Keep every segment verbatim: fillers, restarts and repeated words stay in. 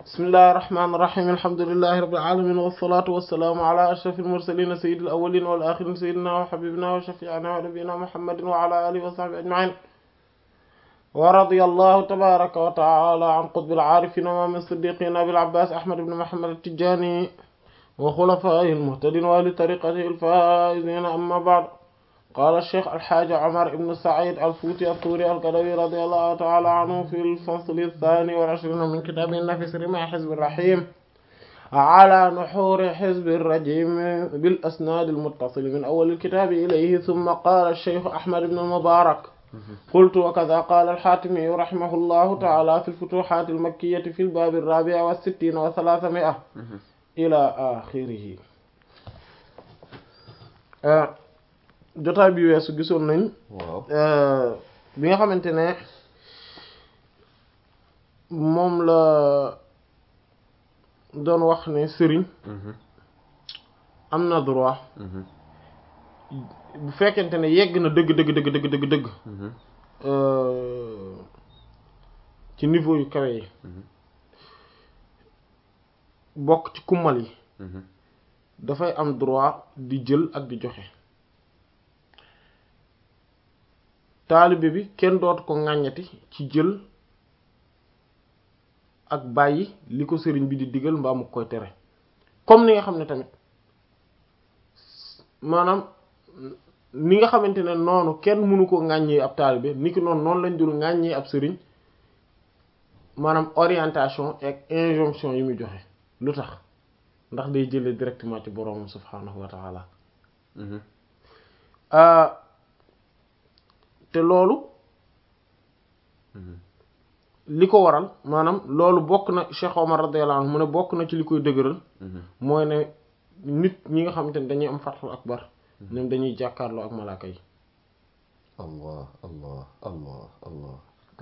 bismillahir rahmanir rahim alhamdulillahi rabbil alamin wassalatu wassalamu ala ashrafil mursalin sayyidil awwalin wal akhirin sayyidina wa habibina wa shafi'ina wa nabiyyina muhammadin wa ala alihi wa sahbihi ajma'in wa radiyallahu tabaraka wa ta'ala an qutbil arifin wa min siddiqina abil abbas ahmad ibn muhammad at-tijani wa khulafa'ihil muhtadin wa li tariqatihi al-faizin amma ba'd. قال الشيخ الحاج عمر بن سعيد الفوتي الطوري القدوي رضي الله تعالى عنه في الفصل الثاني والعشرين من كتابه النفس رمى حزب الرحيم على نحور حزب الرجيم بالأسناد المتصل من أول الكتاب إليه. ثم قال الشيخ أحمد بن المبارك قلت وكذا قال الحاتمي رحمه الله تعالى في الفتوحات المكية في الباب الرابع والستين وثلاثمائة إلى آخره. أه jotaay bi weesu gisoon nañ bi nga xamante ne moom la doon wax ne sëriñ am na droit bu fekkente ne yegg na dëgg dëgg dëgg dëgg dëgg dëgg ci niveau yu kawe yi bokk ci kummal yi dafay am droit di jël ak di joxe. taalibe bi kenn dootu ko ŋàññati ci jël ak bàyyi li ko sëriñ bi di digal mbaa mu koy tere, comme ni nga xam ne tamit maanaam ni nga xamante ne noonu kenn mënu ko ŋàññee ab taalibe ni ki noonu noonu lañ dul ŋàññee ab sëriñ maanaam orientation ak injonction yi muy joxe. lu tax? ndax day jëlee directement ci boroomam subhaanahu wa ta'ala. te loolu li ko waral maanaam loolu bokk na Cheikh Omar radiyallahu anhu mu ne bokk na ci li koy dëgëral mooy ne nit ñi nga xamante ne dañuy am fathul akbar ñoom dañuy jàkkaarloo ak malaaka yi. allah allah allah allah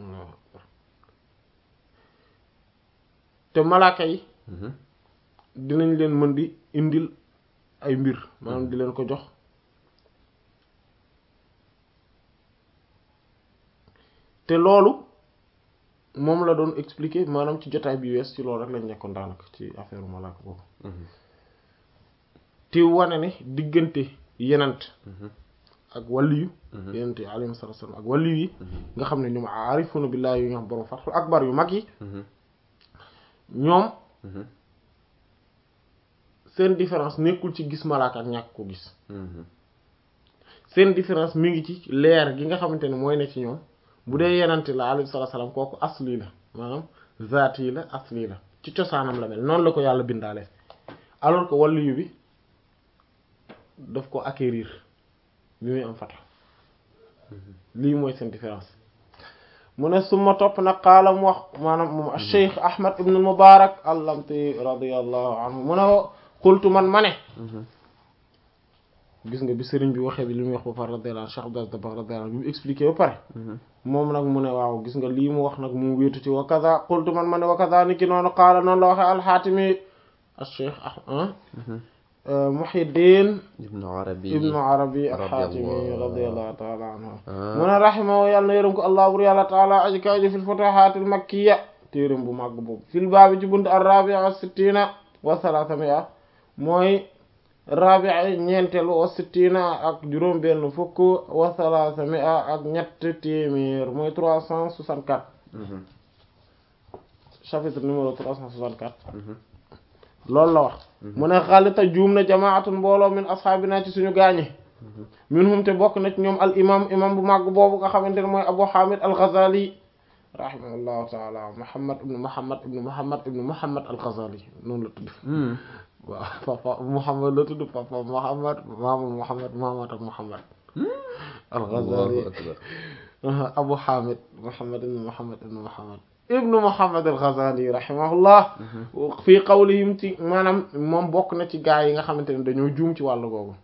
te malaaka yi dinañ leen mën di indil ay mbir maanaam di leen ko jox te loolu moom la doon expliquer maanaam ci jotaay bi wees ci loolu rek lañ nekkoon daanaka ci affaire malaaka boobu te wane ne diggante yenant ak waliyu yenant yi alayhi salaatu wasallam ak waliyu yi nga xam ne ñoom aarifuna billahi yi nga xam borom fathul akbar yu mag yi ñoom seen différence nekkul ci gis malaaka ak ñàkk ko gis. seen différence mi ngi ci leer gi nga xamante ne mooy ne ci ñoom. bu dee yenante la alayhi salaatu salaam kooku asli la maanaam zaati la asli la ci cosaanam la mel noonu la ko yàlla bindaale, alors que waliyu bi daf ko acquérir bi muy am fata. lii mooy seen différence. mu ne suma topp nag xaala mu wax maanaam moom Cheikh Ahmad ibn Mubarak al-Lamti radiyallahu anhu mu ne qultu man ma ne gis nga bi sëriñ bi waxee bi li muy wax ba pare radiyallahu anhu Cheikh Abdou Dabakh radiyallahu anhu bi mu expliqué ba pare moom nag mu ne waaw gis nga lii mu wax nag mu wéetu ci wa kaza qultu man ma ne wa kaza ni ki noonu qaala noonu la waxee al-Haatimi al-Cheikh ah Muhyiddin ibnu Arabi ibnu Arabi al-Haatimi radiyallahu ta'ala anhu mu ne rahimahu yàlla na yërëm ko allah bur yàlla taala aji kaw ji fil futuhaat al-makkiya téeram bu màgg boobu fil baabi ci bunt ar-rabi'a wa sittina wa thalathami'a mooy rabi'a ñeenteelu wa sittina ak juróom benn fukk wa thalathami'a ak ñett téeméer mooy trois cent soixante-quatre chapitre numéro trois cent soixante-quatre loolu la wax mu ne xaalita juum na jamaatun mbooloo min asxaabina ci suñu gaañi minhum te bokk na ci ñoom al imam imam bu màgg boobu nga xamante ne mooy Abu Hamid al-Ghazali rahimahullahu taala Muhammad ibn Muhammad ibn Muhammad ibn Muhammad al-Ghazali noonu la tudd waaw papa Muhammad la tudd papa Muhammad maama Muhammad maama ak Muhammad al-Ghazali Abu Hamid Muhammad ibn Muhammad ibn Muhammad ibnu Muhammad al-Ghazali rahimahullah fii qawlihim ci maanaam moom bokk na ci gaa yi nga xamante ne dañoo juum ci wàllu googu.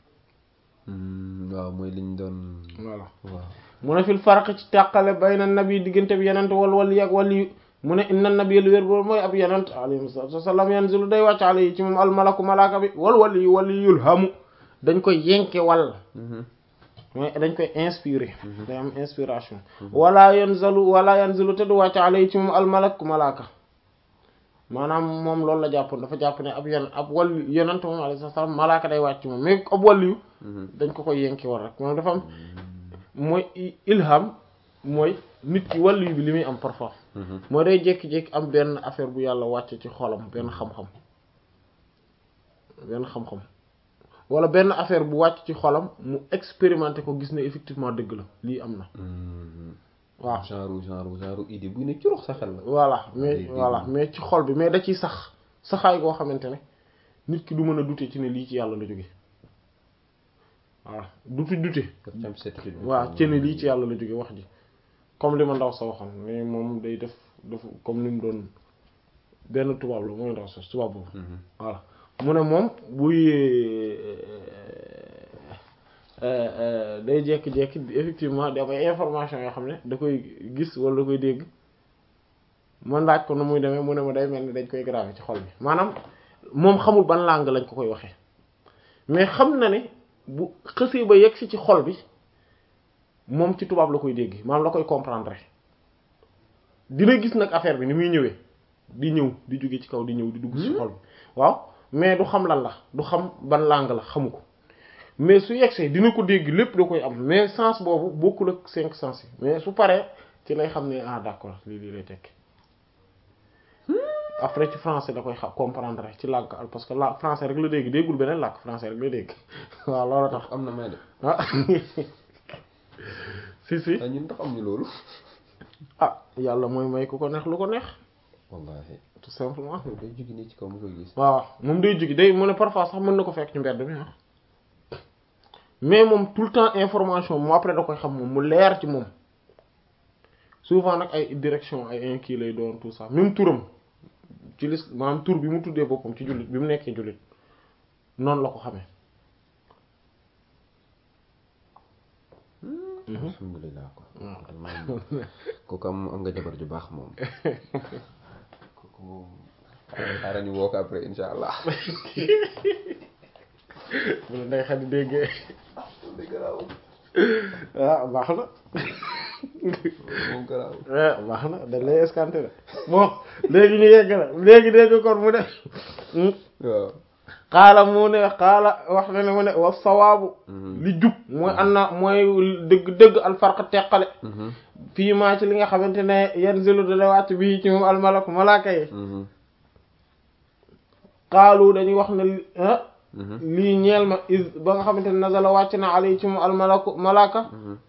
waaw mooy liñ doon. voilà waaw mu ne fil farq ci tàqale bayna nabi diggante bi yenent wal wali ak wali mu ne inna nabi lu wér boobu mooy ab yenent alayhi salaatu wa salaam yanzilu day wàcc alayhi ci moom almalaku malaaka bi wal wali wali yulhamu dañ koy yenke wal mais dañ koy inspiré day am inspiration wala yanzalu wala yanzilu te du wàcc alay ci moom almalak malaaka maanaam moom loolu la jàppoon dafa jàpp ne ab yon ab wàllu yonent moom alayhi salaam malaaka day wàcc moom mais ab wàllu dañ ko koy yenki war rek moom dafa am mooy ilham mooy nit ki wàllu bi li muy am parfois mooy day jékki-jékki am benn affaire bu yàlla wàcce ci xolam benn xam-xam benn xam-xam wala benn affaire bu wàcc ci xolam mu expérimenté ko gis ne effectivement dëgg la lii am na waaw genre genre genre idée bu ne curux sa xel la voilà mais voilà mais ci xol bi mais da ciy sax saxaay goo xamante ne nit ki du mën a douter ci ne lii ci yàlla la jóge waaw duti dute waaw ci ne lii ci yàlla la jóge wax ji comme li ma ndaw sa waxoon mais moom day def def comme li mu doon benn tubaab la mooy ndaw sa tubaab boobu voilà mu ne moom buy day jékki-jékki effectivement da koy information yoo xam ne da koy gis wala da koy dégg man laaj ko nu muy demee mu ne ma day mel ni dañ koy gravé ci xol bi maanaam moom xamul ban langue lañ ko koy waxee mais xam na ne bu xësee ba yegg si ci xol bi moom ci tubaab la koy dégg maanaam la koy comprendre dina gis nag affaire bi ni muy ñëwee di ñëw di jóge ci kaw di ñëw di dugg ci xol bi waaw mais du xam lan la du xam ban langue la xamu ko mais su yegsee dina ko dégg lépp da koy am mais sens boobu bokkul ak cinq sens yi mais su paree ci lay xam ne ah d'accord lii lii lay tekki après ci français da koy xam comprendre ci làkk parce que la français rek la dégg déggul beneen làkk français rek la dégg waaw loolu tax am na may de ah si si ñun tax am ñu loolu ah yàlla mooy may ku ko neex lu ko neex wallahi tout simplement day jóge nii ci kaw mu koy gis waaw moom day jóge day mu ne parfois sax mën na ko fekk ci mbedd mi ah mais moom tout le temps information moom après da koy xam moom mu leer ci moom souvent nag ay direction ay kii lay doon tout ça même turam ci lis maanaam tur bi mu tuddee boppam ci jullit bi mu nekkee jullit noonu la ko xamee alhamdulilah ko kooku am am nga jabar ju baax moom kooku moom xaaral ñu woo ko après insha allah bu la ndey xadi déggee ah baax na moom garaaw baax na dañ lay escanté la bon léegi ñu yegg la léegi dégg kon mu ne waaw xaala mu ne xaala wax na ne mu ne wa sawaabu li jub mooy an na mooy dëgg dëgg alfarq teqale fii maa ci li nga xamante ne yanzilu dana wàcc bii ci moom almalaku malaaka yi xaalu dañuy wax ne lii ñeel ma is ba nga xamante ne nazala wàcc na alay ci moom almalaku malaaka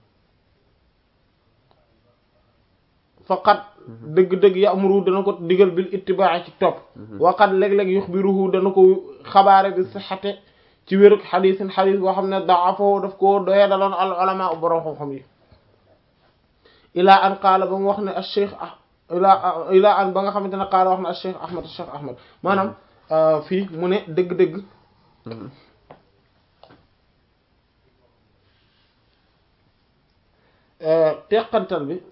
faqat dëgg-dëgg ya'muru dana ko digal bil ittibaa ci topp waqat léeg-léeg yuxbiruhu dana ko xabaare bi sixate ci wérug xadiisin xadiis boo xam ne da'afahu daf ko doya daloon al ulama borom xam-xam yi ilaa an qaala ba mu wax ne al cheikh ah ilaa ilaa an ba nga xamante ne qaala wax ne al cheikh ahmad al cheikh ahmad maanaam fii mu ne dëgg-dëgg teqantal bi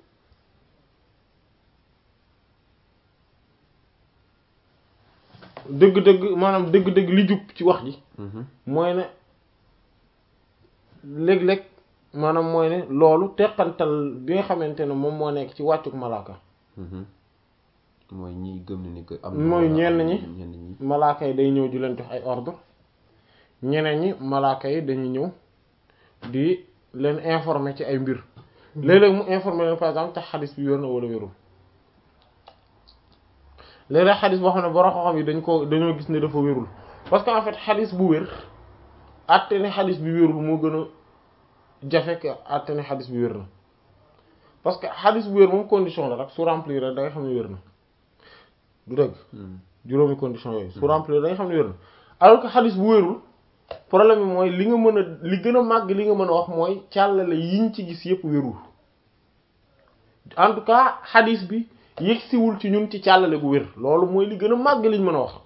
dëgg-dëgg maanaam dëgg-dëgg li jub ci wax ji mooy ne léeg-léeg maanaam mooy ne loolu teqantal bi nga xamante ne moom moo nekk ci wàccuk malaaka mooy ñi gëm ne ni que am mooy ñenn ñi malaaka yi day ñëw di leen jox ay ordre ñeneen ñi malaaka yi dañuy ñëw di leen informer ci ay mbir léeg-léeg mu informer leen par exemple tax xadis bi wér na wala wérul léeg-léeg xadis boo xam ne borom xam-xam yi dañ ko dañoo gis ne dafa wérul parce que en fait xadis bu wér àtte ne xadis bi wérul moo gën a jafe que àtte ne xadis bi wér na parce que xadis bu wér moom condition la rek su remplir rek da nga xam ne wér na du dëgg juróomi condition yooyu su remplir da nga xam ne wér na alors que xadis bu wérul problème bi mooy li nga mën a li gën a màgg li nga mën a wax mooy càllale yiñ ci gis yépp wérul en tout cas xadis bi yegsiwul ci ñun ci càllale gu wér loolu mooy li gën a màgg liñ mën a wax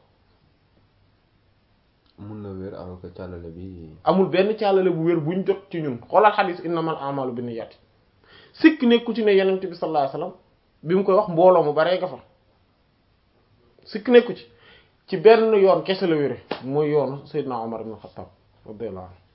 mun na wér alors que càllale bi amul benn càllale bu wér buñ jot ci ñun xoolal xadis innamal a'malu binniyati sikk nekku ci ne yenent bi sallallahu alayhi wasallam bi mu koy wax mbooloo mu baree nga fa sikk nekku ci ci benn yoon kese la wére mooy yoonu Seydina Omar ibn Khattab radiyallahu anhu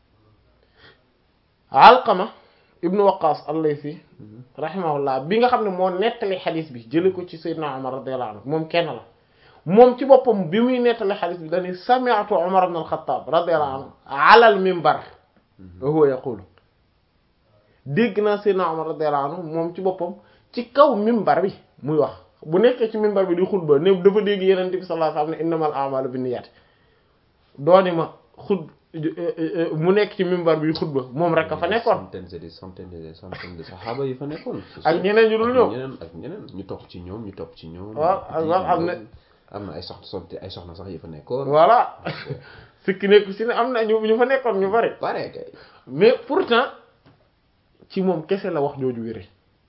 Alqama ibnu Waqqas al-Laythi rahimahullah bi nga xam ne moo nettali xadis bi jële ko ci Seydina Omar radiyallahu anhu moom kenn la moom ci boppam bi muy nettali xadis bi dañuy sami'tu Umar ibn al-Khattab radiyallahu anhu ala al-minbar wa huwa yaqulu dégg naa Seydina Umar radiyallahu anhu moom ci boppam ci kaw minbar bi muy wax bu nekkee ci minbar bi di xutba ne dafa dégg Yonent bi sallallahu alayhi wasallam ne innamal a'malu binniyat dooni ma xut mu nekk ci minbar bi xutba moom rek a fa nekkoon. centaines et des centaines et des centaines de saxaaba yi fa nekkoon. ak ñeneen ñu dul ñoom ñeneen ak ñeneen ñu topp ci ñoom ñu topp ci ñoom. waaw ak waaw am na am na ay soxna soxna ay soxna sax yi fa nekkoon. voilà sikki nekk si ne am na ñu ñu fa nekkoon ñu bari. bare kay. mais pourtant ci moom kese la wax jooju wére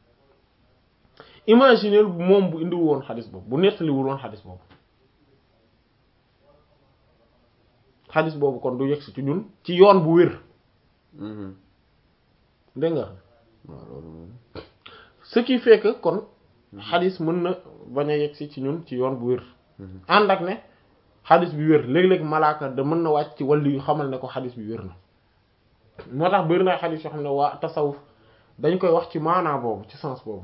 imaginez moom bu indiwu woon xadis boobu bu nettaliwul woon xadis boobu. xadis boobu kon du yegsi ci ñun ci yoon bu wér. dégg nga. waaw loolu moom. ce qui fait que kon. xadis mën na bañ a yegsi ci ñun ci yoon bu wér. ànd ak ne xadis bi wér léeg-léeg malaaka da mën na wàcc ci wàllu yu xamal ne ko xadis bi wér na. moo tax bëri na xadis yoo xam ne waa tasawuf dañ koy wax ci maanaa boobu ci sens boobu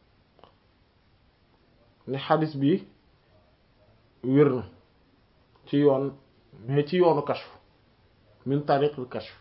ne xadis bi wér na ci yoon. mais ci yoonu kashf min tariqul kashf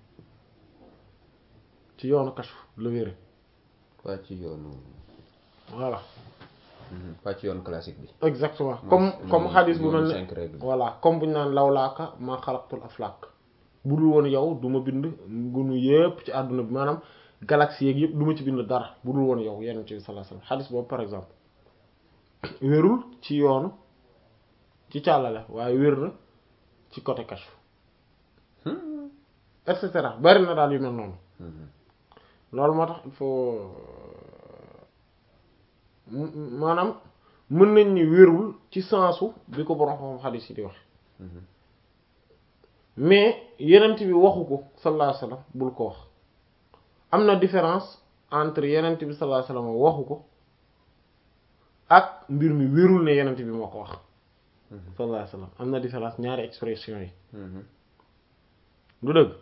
ci yoonu kashf la wére pas ci yoonu. voilà. pas ci yoonu classique bi. exactement comme comme xadis bu mel ne voilà comme bu ñu naan lawlaaka maa xalaqtul aflaak bu dul woon yow du ma bind ngunu yépp ci àdduna bi maanaam galaxie yeeg yépp du ma ci bind dara bu dul woon yow Yonent bi sallallahu alayhi wasallam xadis boobu par exemple wérul ci yoonu ci càllale waaye wér na ci côté kashf et cetera bari na daal yu mel noonu loolu moo tax il faut maanaam mën nañ ni wérul ci sensu bi ko borom xam xadis yi di wax mais yenent bi waxu ko sallallahu alayhi wasallam bul ko wax am na différence entre yenent bi sallallahu alayhi wasallam waxu ko ak mbir mi wérul ne yenent bi moo ko wax sallallahu alayhi wasallam am na différence ñaari expression yi du dëgg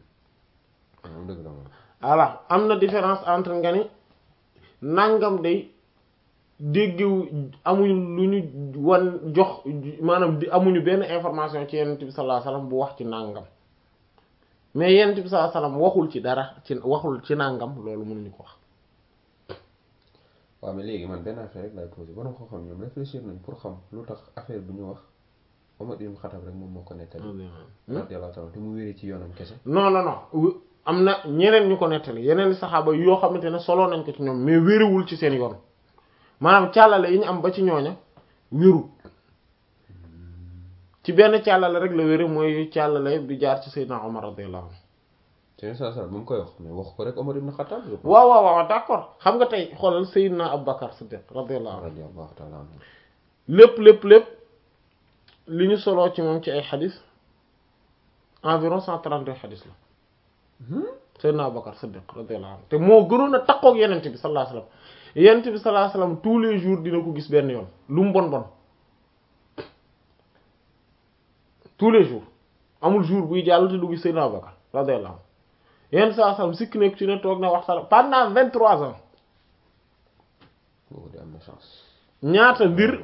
voilà am na différence entre nga ni nangam day déggewu amuñu lu ñu wan jox maanaam di amuñu benn information ci Yonent bi sallallahu alayhi wasallam bu wax ci nangam mais Yonent bi sallallahu alayhi wasallam waxul ci dara ci waxul ci nangam loolu mënuñu ko wax. waaw mais léegi man benn affaire rek laay posé borom ko xam ñoom réfléchir nañ pour xam lu tax affaire bu ñu wax Omar ibn Khattab rek moom moo ko nettali. radiyallahu ta'ala te mu wéree ci yoonam kese. non non non am na ñeneen ñu ko nettali yeneen saxaaba yoo xamante ne solo nañ ko ci ñoom mais wérewul ci seen yoon maanaam càllale yi ñu am ba ci ñooña wéru ci benn càllale rek la wére mooy càllale bi jaar ci Seydina Omar radiyallahu anhu. c'est ça ça bu mu koy wax mais wax ko rek Omar ibn Khattab. waaw waaw waaw d'accord xam nga tey xoolal Seydina Abubakar Siddiq radiyallahu anhu. lépp lépp lépp li ñu soloo ci moom ci ay xadis environ cent trente-deux xadis la. Seydina Abubakar Siddiq radiyallahu anhu te moo gënoon a takkook Yonent bi sallallahu alayhi wasallam Yonent bi sallallahu alayhi wasallam tous les jours dina ko gis benn yoon lu mu bon bon tous les jours amul jour buy jàll te du gis Seydina Abubakar radiyallahu anhu Yonent sallallahu alayhi wasallam sikk nekk ci ne toog na waxtaan pendant vingt-trois ans. boobu de am na chance. ñaata mbir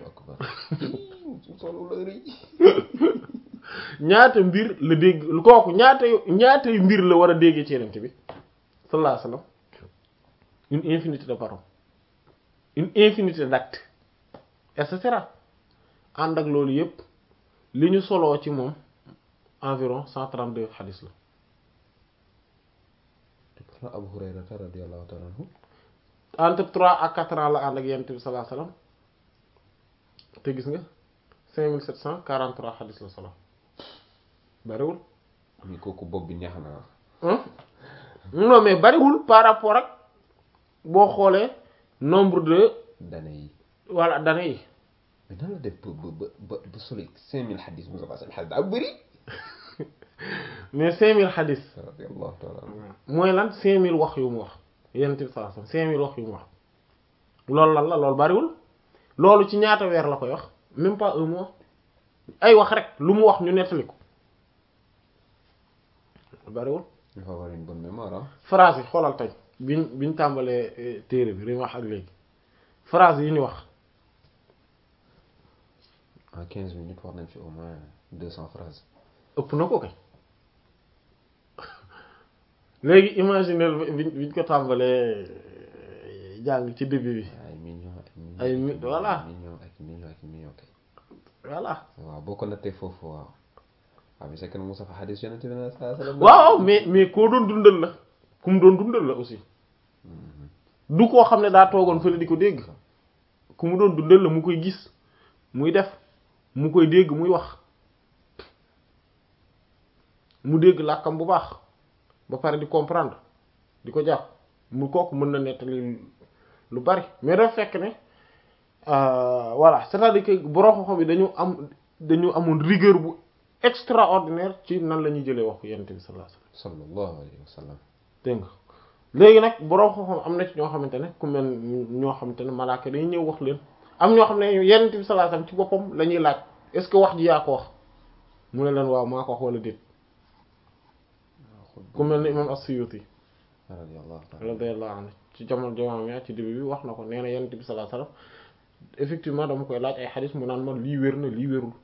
ñaata mbir la dégg kooku ñaata ñaata mbir la war a déggee ci Yonent bi sallallahu alayhi wasallam une infinité de paroles une infinité d'actes et cetera ànd ak loolu yépp li ñu soloo ci moom environ cent trente-deux hadith la. Abu Hurayra radiyallahu ta'ala anhu entre trois à quatre ans la ànd ak Yonent bi sallallahu alayhi wasallam te gis nga cinq mille sept cent quarante-trois hadith la solo bariwul. mais kooku bopp bi neex na. non mais bariwul par rapport ak boo xoolee nombre de. d'années yi. voilà d'années yi. mais nan la def ba ba ba ba soli cinq mille hadith mu sa hadith daa bëri. mais cinq mille hadith. radiyallahu ta'ala anhu. mooy lan cinq mille wax yu mu wax Yonent bi sallallahu alayhi wasallam cinq mille wax yu mu wax loolu lan la loolu bariwul loolu ci ñaata weer la koy wax même pas un mois ay wax rek lu mu wax ñu nettali ko bariwul. il faut avoir une bonne mémoire. phrase yi xoolal tey biñ biñ tàmbalee téere bi dañ wax ak léegi phrase yi ñu wax. ah quinze minutes wax nañ fi au moins deux cents phrases. ëpp na ko kay léegi imaginer biñ biñ ko tàmbalee jàng ci début bi. ay millions ay mi voilà millions ak millions ak millions kay. voilà. waaw boo ko nattee foofu waaw. waaw mais c'est que Moussa xadis yonent bi sallallahu alayhi wasallam. waaw mais mais koo doon dundal la ku mu doon dundal la aussi. du koo xam ne daa toogoon fële di ko dégg. ku mu doon dundal la mu koy gis muy def mu koy dégg muy wax mu dégg làkkam bu baax ba pare di comprendre di ko jàpp mu kooku mën na nettali lu bari mais dafa fekk ne voilà c'est-à-dire que borom xam-xam bi dañu am dañu amoon rigueur bu extraordinaire ci nan la ñuy jëlee waxu Yonent bi sallallahu alayhi wasallam. sallallahu alayhi wasallam. dégg nga léegi nag borom xam-xam am na ci ñoo xamante ne ku mel ñoo xamante ne malaaka dañuy ñëw wax leen am ñoo xam ne Yonent bi sallallahu alayhi wasallam ci boppam la ñuy laaj est-ce que wax ji yaa ko wax mu ne leen waaw maa ko wax wala déet. ku mel ne imam as-Suyuti radiyallahu anhu ci jamono jamono ci début bi wax na ko nee na Yonent bi sallallahu alayhi wasallam effectivement dama koy laaj ay xadis mu naan ma lii wér na lii wérul.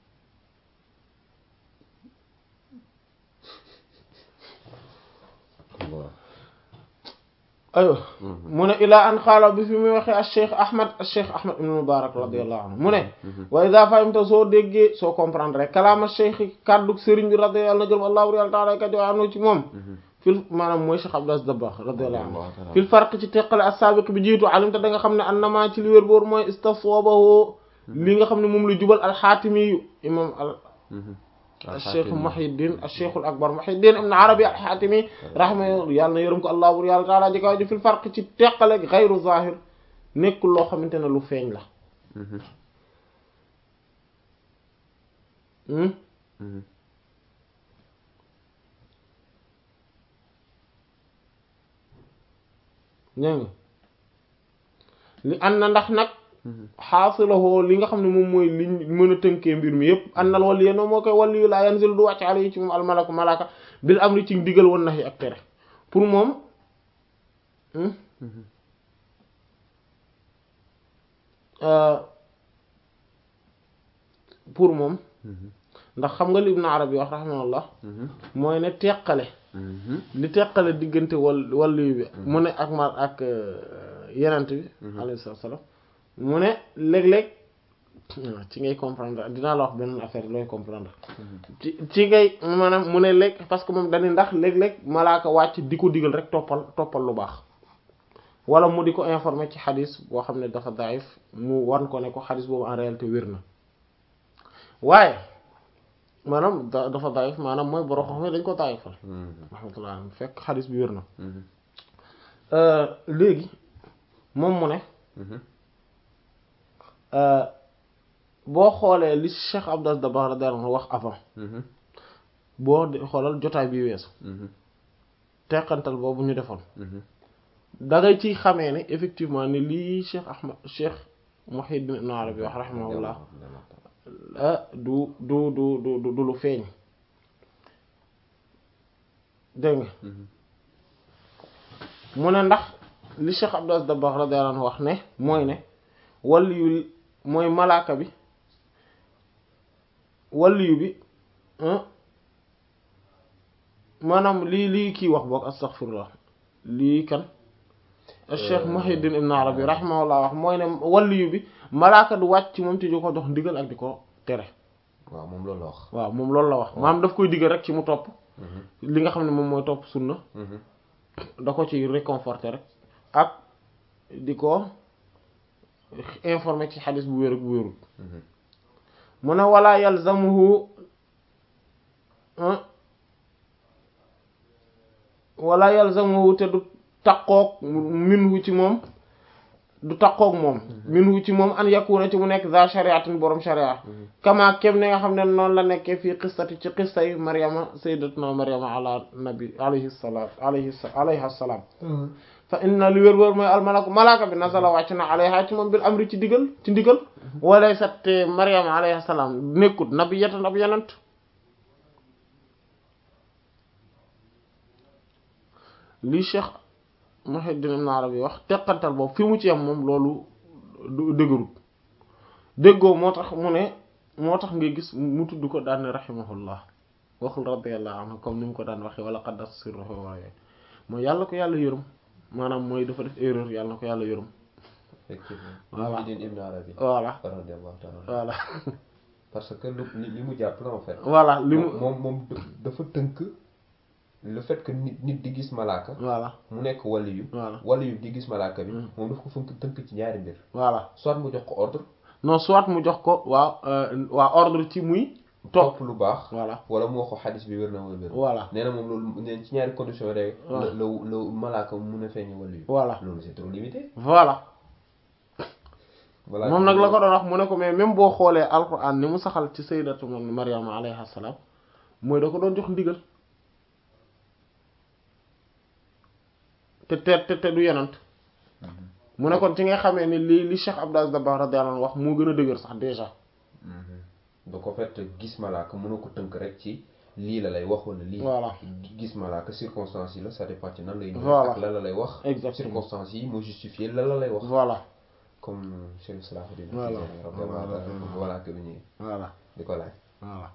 aywa mu ne ilaa an xaala bi fi muy waxee al cheikh ahmad al cheikh ahmad ibn mubarak radiyallahu anhu mu ne wa iza fahimta soo déggee soo comprendre rek kalaama cheikh kàddug sëriñ bi radiyallahu anhu jël allahu ta'ala ka jowaano ci moom fil maanaam mooy cheikh Abdou Dabakh radiyallahu anhu fil farq ci teqale as-sabiq bi jiitu alimta da nga xam ne annama ci li wér boor mooy istaswabahu li nga xam ne moom la jubal al-Xaatimi yu imam al الشيخ محي الدين الشيخ الأكبر محي الدين ابن عربي الحاتمي رحمه يالنا يرمك الله وريال تعالى ديكا في الفرق ci teqale غير ظاهر nekkul loo xamante ne lu feeñ la ñanga li an na ndax nag xaasilahoo li nga xam ne moom mooy liñ mën a tënkee mbir mi yëpp annal wali yéen moo koy wali yu laa yanzil du wàcc ala yi ci moom almalaku malaka bil amri ci digal wan nax yi ak tere pour moom pour moom ndax xam nga li Ibn Arabi wax rahimahullah mooy ne teqale li teqale diggante wal wali bi mu ne ak ma ak yenent bi alayhi salaam mu ne léeg-léeg ci ngay comprendre dinaa la wax benn affaire looy comprendre ci ci ngay maanaam mu ne léeg parce que moom dañuy ndax léeg-léeg malaaka wàcc di ko digal rek toppal toppal lu baax wala mu di ko informer ci xadis boo xam ne dafa daif mu wan ko ne ko xadis boobu en réalité wér na waaye maanaam dafa daif maanaam mooy borom xam ne dañ ko daifal rahmatullah fekk xadis bi wér na léegi moom mu ne boo xoolee li Cheikh Abdou Dabakh radiyallahu anhu wax avant boo xoolal jotaay bi weesu teqantal boobu ñu defoon da ngay ciy xamee ne effectivement ni lii Cheikh Ahmad Cheikh Muhyiddin Ibn Arabi wax rahimahullah du du du du du lu feeñ dégg nga mu ne ndax li Cheikh Abdou Dabakh radiyallahu anhu wax ne mooy ne waliyu mooy malaaka bi waliyu bi maanaam lii lii kii wax boog astaghfirullah lii kan Cheikh Muhyiddin Ibn Arabi rahimahullah wax mooy ne waliyu bi malaaka du wàcc ci moom te di ko jox ndigal ak di ko tere waaw moom loolu la wax waaw moom loolu la wax maanaam daf koy digal rek ci mu topp li nga xam ne moom mooy topp sunna da ko ci réconforter rek ak di ko informé ci xadis bu wér bu wérul mu ne wala yalzamuhu wala yalzamuhu te du taqoog minhu ci moom du taqoog moom minhu ci moom an yakuna ci mu nekk za shariatin borom sharia kama kem ne nga xam ne noonu la nekkee fii qissati ci qissa yi Maryama sayyidatuna Maryama ala nabi alayhi salaam alayhi alayha salaam fa inna li wér wér mooy almalaku malaaka bi nazala wàcc na alayha ci moom bil amri ci digal ci ndigal walay satte Maryama alayhi salaam nekkut nabiyatan ab yenant li Cheikh Muhyiddin Ibn Arabi wax teqantal boobu fi mu ci yam moom loolu dëgërut déggoo moo tax mu ne moo tax ngay gis mu tudd ko daan ne rahimahullah waxul radiyallahu anhu comme ni mu ko daan waxee wala qaddas sirruhu waaye mooy yàlla ko yàlla yërëm maanaam mooy dafa def erreur yàlla na ko yàlla yërëm. effectivement. voilà Ibn Arabi. voilà radiyallahu ta'ala. voilà. parce que li li mu jàpp la en fait. voilà li mu moom moom dafa tënk le fait que nit nit di gis malaaka. voilà mu nekk waliyu. voilà waliyu di gis malaaka bi. moom daf ko fënk tënk ci ñaari mbir. voilà soit mu jox ko ordre. non soit mu jox ko waa waa ordre ci muy. topp lu baax. voilà wala mu wax ko xadis bi wér na wala wér. voilà nee na moom loolu nee ci ñaari condition rek. la la la malaaka mun a feeñ waliyu. voilà loolu c'est trop limité. voilà. voilà moom nag la ko doon wax mu ne ko mais même boo xoolee alquran ni mu saxal ci sayyidatu Maryama alayha salaam mooy da ko doon jox ndigal te te te te du yenant mu ne kon ci nga xamee ni li li Cheikh Abdou Aziz Dabakh radiyallahu anhu wax moo gën a dëgër sax déjà. da ko fekk gis malaaka mën na ko tënk rek ci lii la lay wax wala lii. voilà gis malaaka circonstances yi la ça dépend ci nan lay. voilà ak lan la lay wax. exactement circonstances yi moo justifié lan la lay wax. voilà. comme Cheikh Salahuddin. voilà voilà que ñu. voilà di ko laaj. voilà.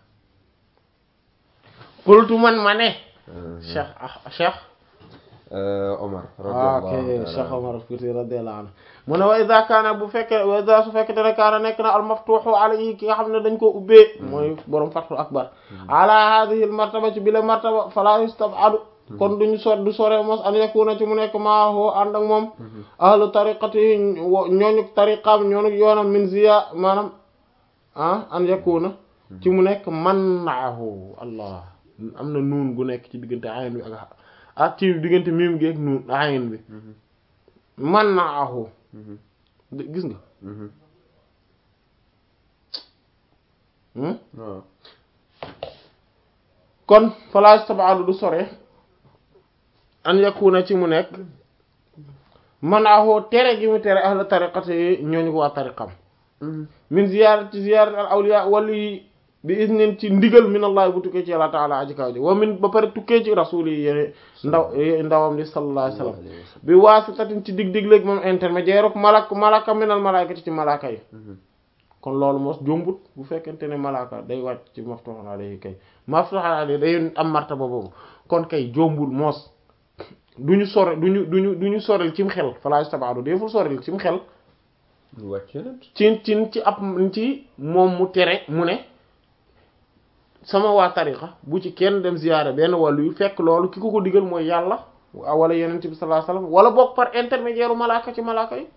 qultu man ma ne. Cheikh ah Cheikh. Omar. ah ok Cheikh Omar Fouti radiyallahu anhu mu ne wa iza kaana bu fekkee wa iza su fekkee ne kaana nekk na al maftuhu alayhi ki nga xam ne dañ koo ubbee. mooy borom fathu akbar. ala hadhihi al martaba ci bile martaba fala yustab'adu kon duñu sor du sore mos an yakuna ci mu nekk maa hoo ànd ak moom. ahlu tariqati ñooñu tariqaam ñooñu yoonam min ziya maanaam ah an yakuna ci mu nekk mannaahu allah am na nuun gu nekk ci diggante ayin bi ak ak ci diggante miim gi ak nuun ayin bi mannaahu gis nga. kon fala yustab'adu du sore an yakuna ci mu nekk mannaahu tere gi mu tere ahlu tariqati ñooñu ko waa tariqam min ziyaarati ziyaarati al awliya wali bi iznin ci ndigal min allah bu tukkee ci yàlla taala aji kaw ji wa min ba pare tukkee ci rasul yi yéene ndaw ndawam li sallallahu alayhi wasallam bi waasitatin ci dig dig léegi moom intermédiaire ak malak malaka minal malaykati ci malaka yi kon loolu mos jombut bu fekkente ne malaka day wàcc ci maftuhun alayhi kay maftuhun alayhi day am martaba boobu kon kay jombul moos duñu sore duñu duñu duñu sorel cim xel fala yustab'adu deful sorel cim xel ci ci ci ab ci moom mu tere mu ne sama waa tariqa bu ci kenn dem ziyaare benn wàllu yu fekk loolu ki ko ko digal mooy yàlla wala yenent bi sallallahu alayhi wasallam wala boog par intermédiaire malaaka ci malaaka yi.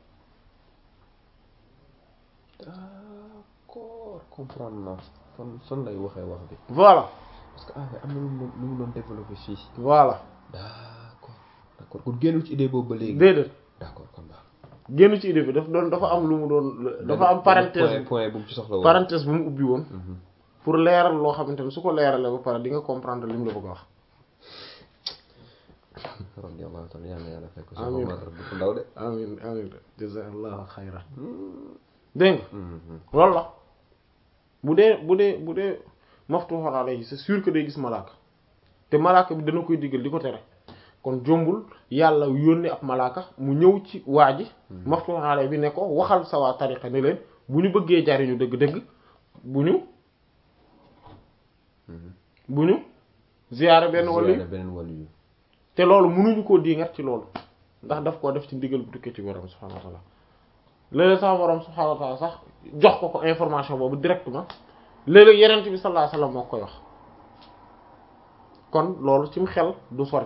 d'accord comprendre naa fan fan lay waxee wax bi. voilà. parce que ah am na lu mu doon lu mu doon développé fii. voilà. d'accord d'accord kon génn ci idée boobu ba léegi. déedéet. d'accord kon baax. génn ci idée bi daf doon dafa am lu mu doon. dafa am parenthèse point bu mu ci soxla woon parenthèse bu mu ubbi woon. pour leeral loo xamante ne su ko leeralee ba pare di nga comprendre li mu la bëgg a wax. radiyallahu ta'ala yàlla yàlla fekk ko. amiin bu ndaw de. amiin amiin jazakallahu xayran. dégg nga. loolu la bu dee bu dee bu dee maftuhun alayhi c'est sûr que day gis malaaka te malaaka bi dana koy digal di ko tere kon jombul yàlla yónnee ab malaaka mu ñëw ci waa ji. maftuhun alayhi bi ne ko waxal sa waa tariqa ne leen bu ñu bëggee jariñu dëgg-dëgg bu ñu. bu ñu ziyaare benn wàllu te loolu mënuñu koo diingat ci loolu ndax daf koo def ci ndigal bu tukkee ci borom subhaanahu wa ta'ala léeg-léeg sax borom subhaanahu wa ta'ala sax jox ko ko information boobu directement léeg-léeg yenent bi sallallahu alayhi wasallam moo koy wax kon loolu cim xel du sori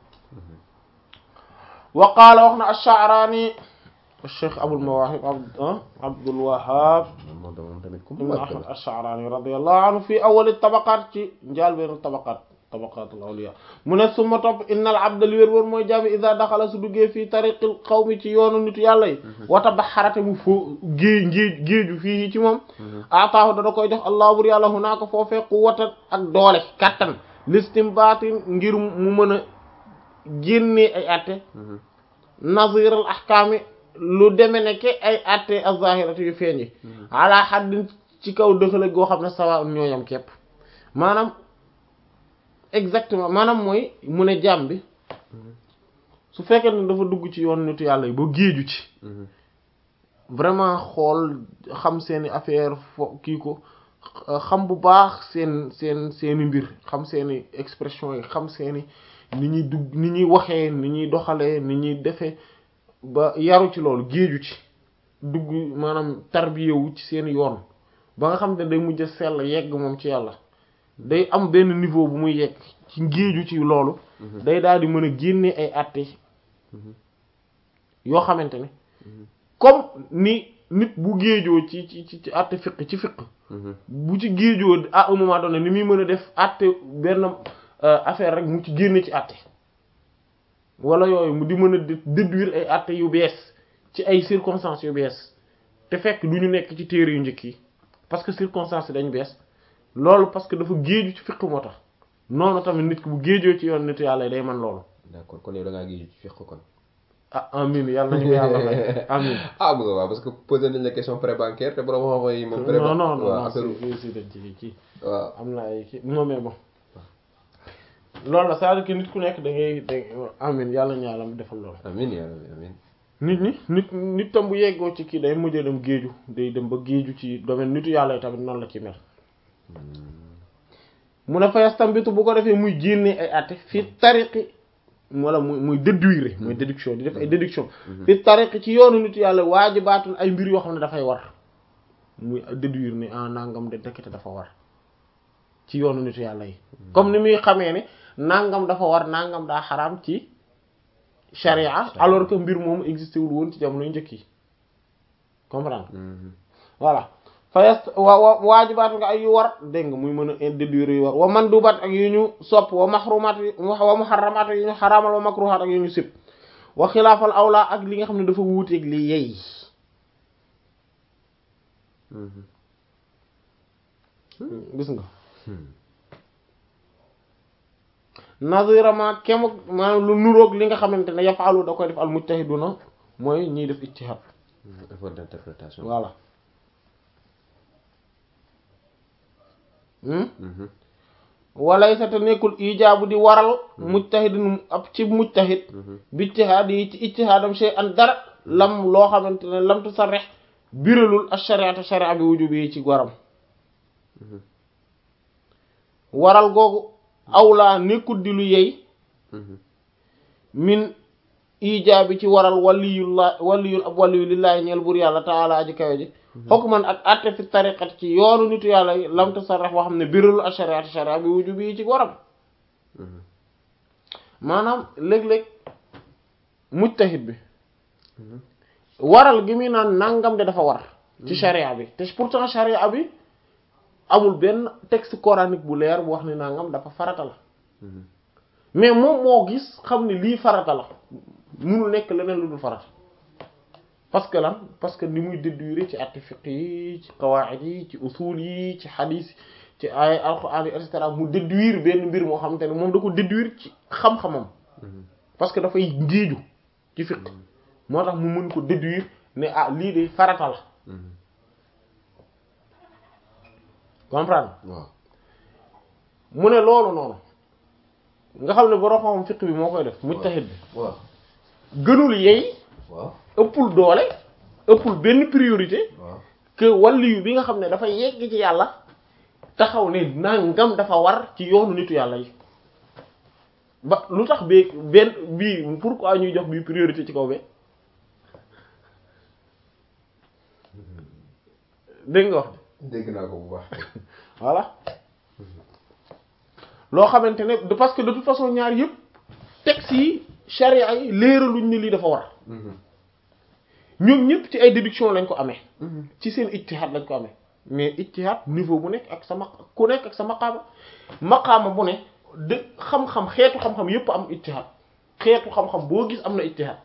wa qaala wax na ash-Sha'rani Cheikh Abul Mawahib Abdul Wahhab ibn Ahmad ash-Sha'rani radiyallahu anhu fi awwal at-tabaqat ci njaal benn tabaqat tabaqatul awliya mu ne suma topp innal abda li wér wér mooy jaami iza daxala su duggee fii tariqil qawmi ci yoonu nitu yàlla yi wata baxarate mu foo géej géej géeju fii ci moom ataahu dana koy jox allah bur yàlla hunaaka foofee quwwatan ak doole kattan listinbaatin ngir mu mën a génnee ay atte naziral ahkaami lu deme ne ke ay atte az-zahirati yu feeñ yi ala haddin ci kaw dëxale goo xam ne sawa ñooyam képp maanaam exactement maanaam mooy mu ne jaam bi su fekkee ne dafa dugg ci yoon nitu yàlla yi ba géeju ci vraiment xool xam seeni affaire fo kii ko xam bu baax seen seen seeni mbir xam seeni expression yi xam seeni ni ñuy dugg ni ñuy waxee ni ñuy doxalee ni ñuy defee ba yaru ci loolu géeju ci dugg maanaam tarbiyewu ci seen yoon ba nga xam ne day mujj sell yegg moom ci yàlla day am benn niveau bu muy yegg ci géeju ci loolu day daal di mën a génne ay àtte yoo xamante ne comme ni nit bu géejoo ci ci ci àtte fiq ci fiq bu ci géejoo à un moment donné ni muy mën a def àtte benn affaire rek mu ci génne ci àtte wala yooyu mu di mën a déduire ay àtte yu bees ci ay circonstances yu bees te fekk du ñu nekk ci téere yu njëkk yi parce que circonstances yi dañ bees loolu parce que dafa géeju ci fiq moo tax noonu tamit nit ki bu géejoo ci yoon nit yàlla day man loolu. d'accord kon yow da ngaa géeju ci fiq kon. ah amin yàlla nañu ko yàlla may amin ah bu waaw parce que posé nañ la question pré bancaire te borom xam-xam yi moom. pré non non non waaw si si dañ ci kii. waaw am na ay kii non mais bon. loolu la c'est-à-dire que nit ku nekk da ngay da amin yàlla ñu yàlla defal loolu. amiin yaa rabbi amiin. nit ñi nit nit tam bu yeggoo ci kii day mujj dem géeju day dem ba géeju ci domaine nitu yàlla yi tamit noonu la ci mel. mu ne fayas tambitu bu ko defee muy génnee ay àtte fi tariqi wala muy muy déduire muy déduction di def ay déduction fi tariqi ci yoonu nitu yàlla waajibaatun ay mbir yoo xam ne dafay war muy déduire ni en nangam de dekete dafa war ci yoonu nitu yàlla yi comme ni muy xamee ne nangam dafa war nangam daa xaraam ci charia alors que mbir moomu existé wul woon ci jamono yu njëkk yi comprendre voilà fayas wa wa waajibaat nga ay yu war dégg nga muy mën a déduire yu war wa mandubaat ak yu ñu sopp wa mahrumaat wa muharramaat ak yu ñu xaraamal wa makruhaat ak yu ñu sib wa xilaafal awla ak li nga xam ne dafa wuuteeg li yey gis nga nazirama kem maanaam lu nuroog li nga xamante ne yafaalu da koy def al mujtahiduna mooy ñiy def ijtihad effort d'interprétation voilà walaysa te nekkul ijaabu di waral mujtahidin ab ci mujtahid bi ijtihaad yi ci ijtihaadam shay an dara lam loo xamante ne lam tu sarrex biralul ash-shari'atu sharia bi wujubi yi ci waram waral googu awlaa nekkul di lu yey min ijaabi ci waral waliyullah waliyul ab waliyu lillahi ñeel bur yàlla taala aji kawe ji xokk man ak atte fi tariqat ci yoonu nitu yàlla yi lam tasarraf boo xam ne biralu ashariati sharia bi wuju bi ci waram maanaam léeg-léeg mujtahid bi waral gi muy naan nangam de dafa war ci sharia bi te pourtant sharia bi amul benn texte coranique bu leer bu wax ni nangam dafa farata la mais moom moo gis xam ne lii farata la munul nekk leneen lu dul farata parce que lan parce que ni muy déduire ci atti fiqh yi ci qawaid yi ci usul yi ci hadith ci ay alquran et cetera mu déduire benn mbir moo xamante ne moom da ko déduire ci xam-xamam parce que dafay njiiju ci fiqh moo tax mu mën ko déduire ne ah lii de farata la comprendre waaw mu ne loolu noonu nga xam ne borom xam fiqh bi moo koy def mujtahid bi waaw gënul yey waaw ëppul doole ëppul benn priorité waaw que waliyu bi nga xam ne dafa yegg ci yàlla taxaw ne nangam dafa war ci yoonu nitu yàlla yi ba lu tax bee benn bii pourquoi ñuy jox bii priorité ci kaw be dégg nga wax dégg naa ko bu baax voilà loo xamante ne de parce que de toute façon ñaar yëpp textes yi charia yi leeraluñ ni lii dafa war ñoom ñëpp ci ay déduction lañ ko amee ci seen ijtihad lañ ko amee mais ijtihad niveau bu nekk ak sa ma ku nekk ak sa maqaama maqaama bu ne de xam-xam xeetu xam-xam yëpp am ijtihad xeetu xam-xam boo gis am na ijtihad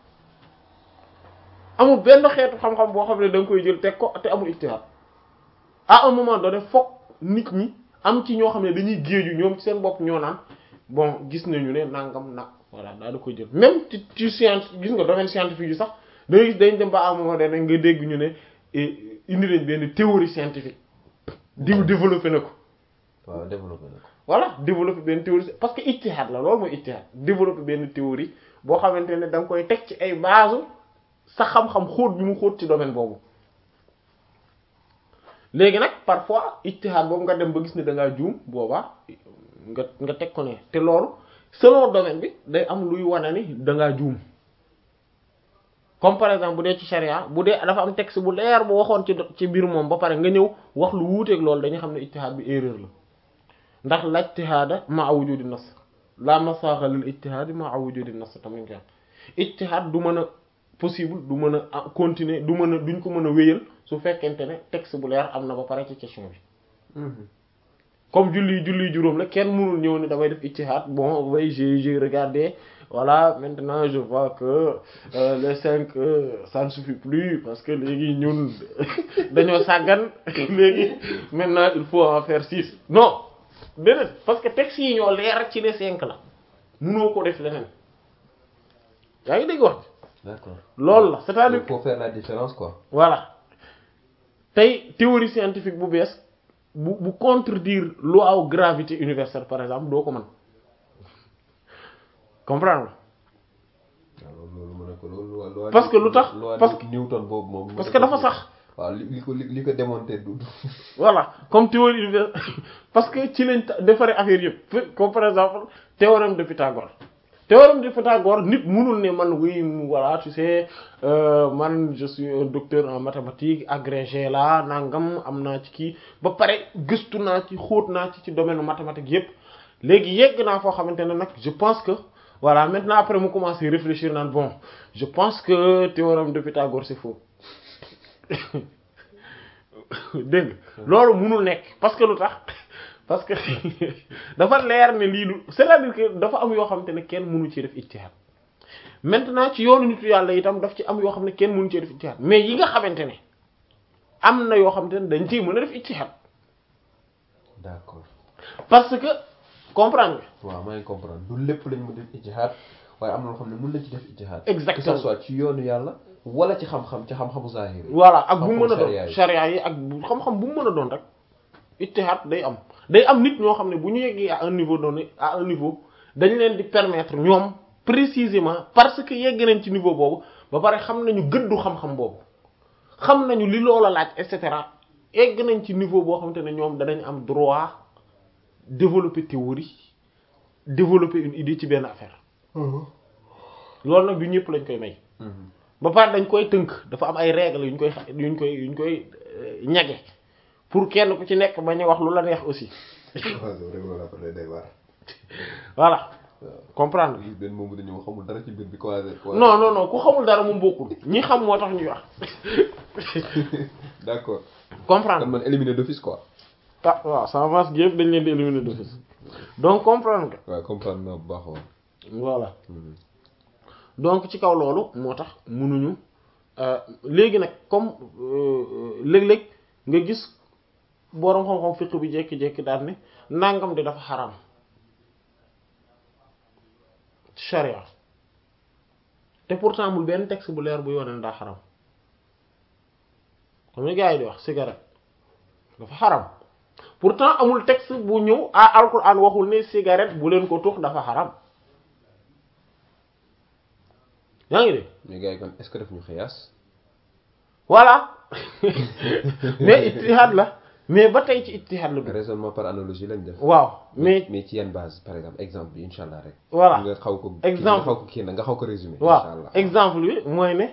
amul benn xeetu xam-xam boo xam ne da nga koy jël teg ko te amul ijtihad à un moment donné fokk nit ñi am ci ñoo xam ne dañuy géeju ñoom ci seen bopp ñoo naan bon gis nañu ne nangam nag voilà daa da koy jël même ci ci science gis nga domaine scientifique yi sax dangay gis dañ dem ba à un moment donné nga dégg ñu ne indi nañ benn théorie scientifique diw développé na ko waaw développé na ko voilà développé benn théorie parce que ijtihad la loolu mooy ijtihad développé benn théorie boo xamante ne da nga koy teg ci ay base sa xam-xam xóot bi mu xóot ci domaine boobu léegi nag parfois ijtihaad boobu nga dem ba gis ne da ngaa juum boobaa nga nga teg ko ne te loolu selon domaine bi day am luy wane ni da ngaa juum comme par exemple bu dee ci charia bu dee dafa am texte bu leer bu waxoon ci ci mbir moom ba pare nga ñëw wax lu wuuteeg loolu dañuy xam ne ijtihaad bi erreur la ndax la ijtihaada ma'a wujudi nas la masaaxa lil ijtihaadi ma'a wujudi nas tamit nga ijtihaad du mën a possible du mën a continuer du mën a duñ ko mën a wéyal su fekkente ne texte bu leer am na ba pare ci question bi comme julli julli juróom la kenn mënul ñëw ne damay def ijtihaad bon oui j'ai j'ai regardé voilà maintenant je vois que euh, les cinq euh, ça ne suffit plus parce que léegi ñun dañoo sàggan léegi maintenant il faut en faire six non déedéet parce que texte yi ñoo leer rek ci ne cinq la mënoo ko def leneen yaa ngi dégg wax d'accord loolu la c'est-à-dire il faut faire la différence quoi. voilà tey théorie scientifique bu bees bu bu contredire loi wu gravité universelle par exemple doo ko mën comprendre waaw loolu mën na ko loolu loi parce que lu tax parce que Newton boobu moom parce que dafa sax waaw li li ko li ko démonter du voilà comme théorie universelle parce que ci lañ defaree affaire yëpp comme par exemple théorème de Pythagore théorème de Pythagore nit mënul ne man oui voilà tu sais euh, man je suis un docteur en mathématiques agrégé là nangam am naa ci kii ba pare gëstu naa ci xóot naa ci ci domaine mathématique yëpp léegi yegg naa foo xamante ne nag je pense que voilà maintenant après mu commencer réfléchir naan bon je pense que théorème de Pythagore c'est faux dégg nga loolu mënul nekk parce que lu tax parce que dafa leer ne lii du c'est-à-dire que dafa am yoo xamante ne kenn mënu ci def ijtihaad maintenant ci yoonu nitu yàlla itam daf ci am yoo xam ne kenn mënu ci def ijtihaad mais yi nga xamante ne am na yoo xamante ne dañ ciy mën a def ijtihaad d'accord parce que comprendre nga. waaw maa ngi comprendre du lépp lañ mën def ijtihaad waaye am na loo xam ne mën nañ ci def ijtihaad exactement que ça soit ci yoonu yàlla wala ci xam-xam ci xam-xamu zahir voilà ak bu mu mën a doon charia yi ak bu xam-xam bu mu mën a doon rek ijtihaad day am day am nit ñoo xam ne bu ñu yeggee à un niveau donné à un niveau dañ leen di permettre ñoom précisément parce que yegg nañ ci niveau boobu ba pare xam nañu gëddu xam-xam boobu xam nañu li loola laaj et cetera yegg nañ ci niveau boo xamante ne ñoom danañ am droit développer théorie développer une idée ci benn affaire loolu nag du ñëpp lañ koy may ba pare dañ koy tënk dafa am ay règles yuñ koy yuñ koy yuñ koy ñage pour kenn ku ci nekk bañ a wax lu la neex aussi voilà comprendre gis benn moom dañu xamul dara ci mbir bi quoi non non non ku xamul dara moom bokkul ñi xam moo tax ñuy wax d'accord comprendre kon man éliminer d'office quoi ah waaw sama masse gi yëpp dañ leen di éliminer d'office donc comprendre nga waaw comprendre na bu baax woon voilà donc ci kaw loolu moo tax mënuñu léegi nag comme léeg-léeg nga gis boroom xam-xam fiqh bi jékki-jékki daal ne nangam de dafa xaraam charia te pourtant amul benn texte bu leer bu yoone ne daa xaram comme ni gars yi di wax cigarette dafa xaram pourtant amul texte bu ñëw à alquran waxul ne cigarette bu leen ko tux dafa xaram yaa ngi dégg. mais gars yi kon est-ce que daf ñu xiyaas. voilà mais ijtihaad la mais ba tey ci ijtihaad la. raisonnement par analogie lañ def. waaw mais mais ci yan base par exemple exemple bi incha allah rek. voilà nga xaw ko. exemple nga xaw ko kii na nga xaw ko résumé. waaw incha allah exemple bi mooy ne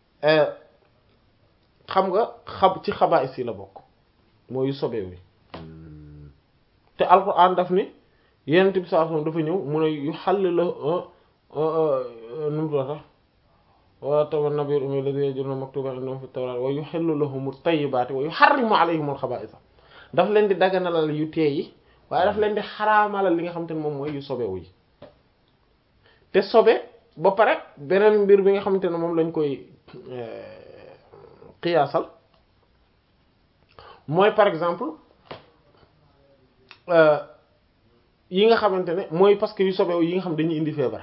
xam nga xab ci xabaa'is yi la bokk mooy yu sobeew yi te alxuraan daf ni Yonent bi sallallahu alayhi wasallam dafa ñëw mu ne yu xàll la nu mu tudd sax wa tawa nabiyul ummi alladhi yajiduna maktuban indahum fit tawrat wa yuhillu lahumut tayyibati wa yuharrimu alayhimul khaba'itha daf leen di daganalal yu teey yi waaye daf leen di xaraamalal li nga xam te ne moom mooy yu sobewu yi te sobe ba pare beneen mbir bi nga xamante ne moom lañ koy qiyaasal mooy par exemple yi nga xamante ne mooy parce que yu sobewu yi nga xam dañuy indi feebar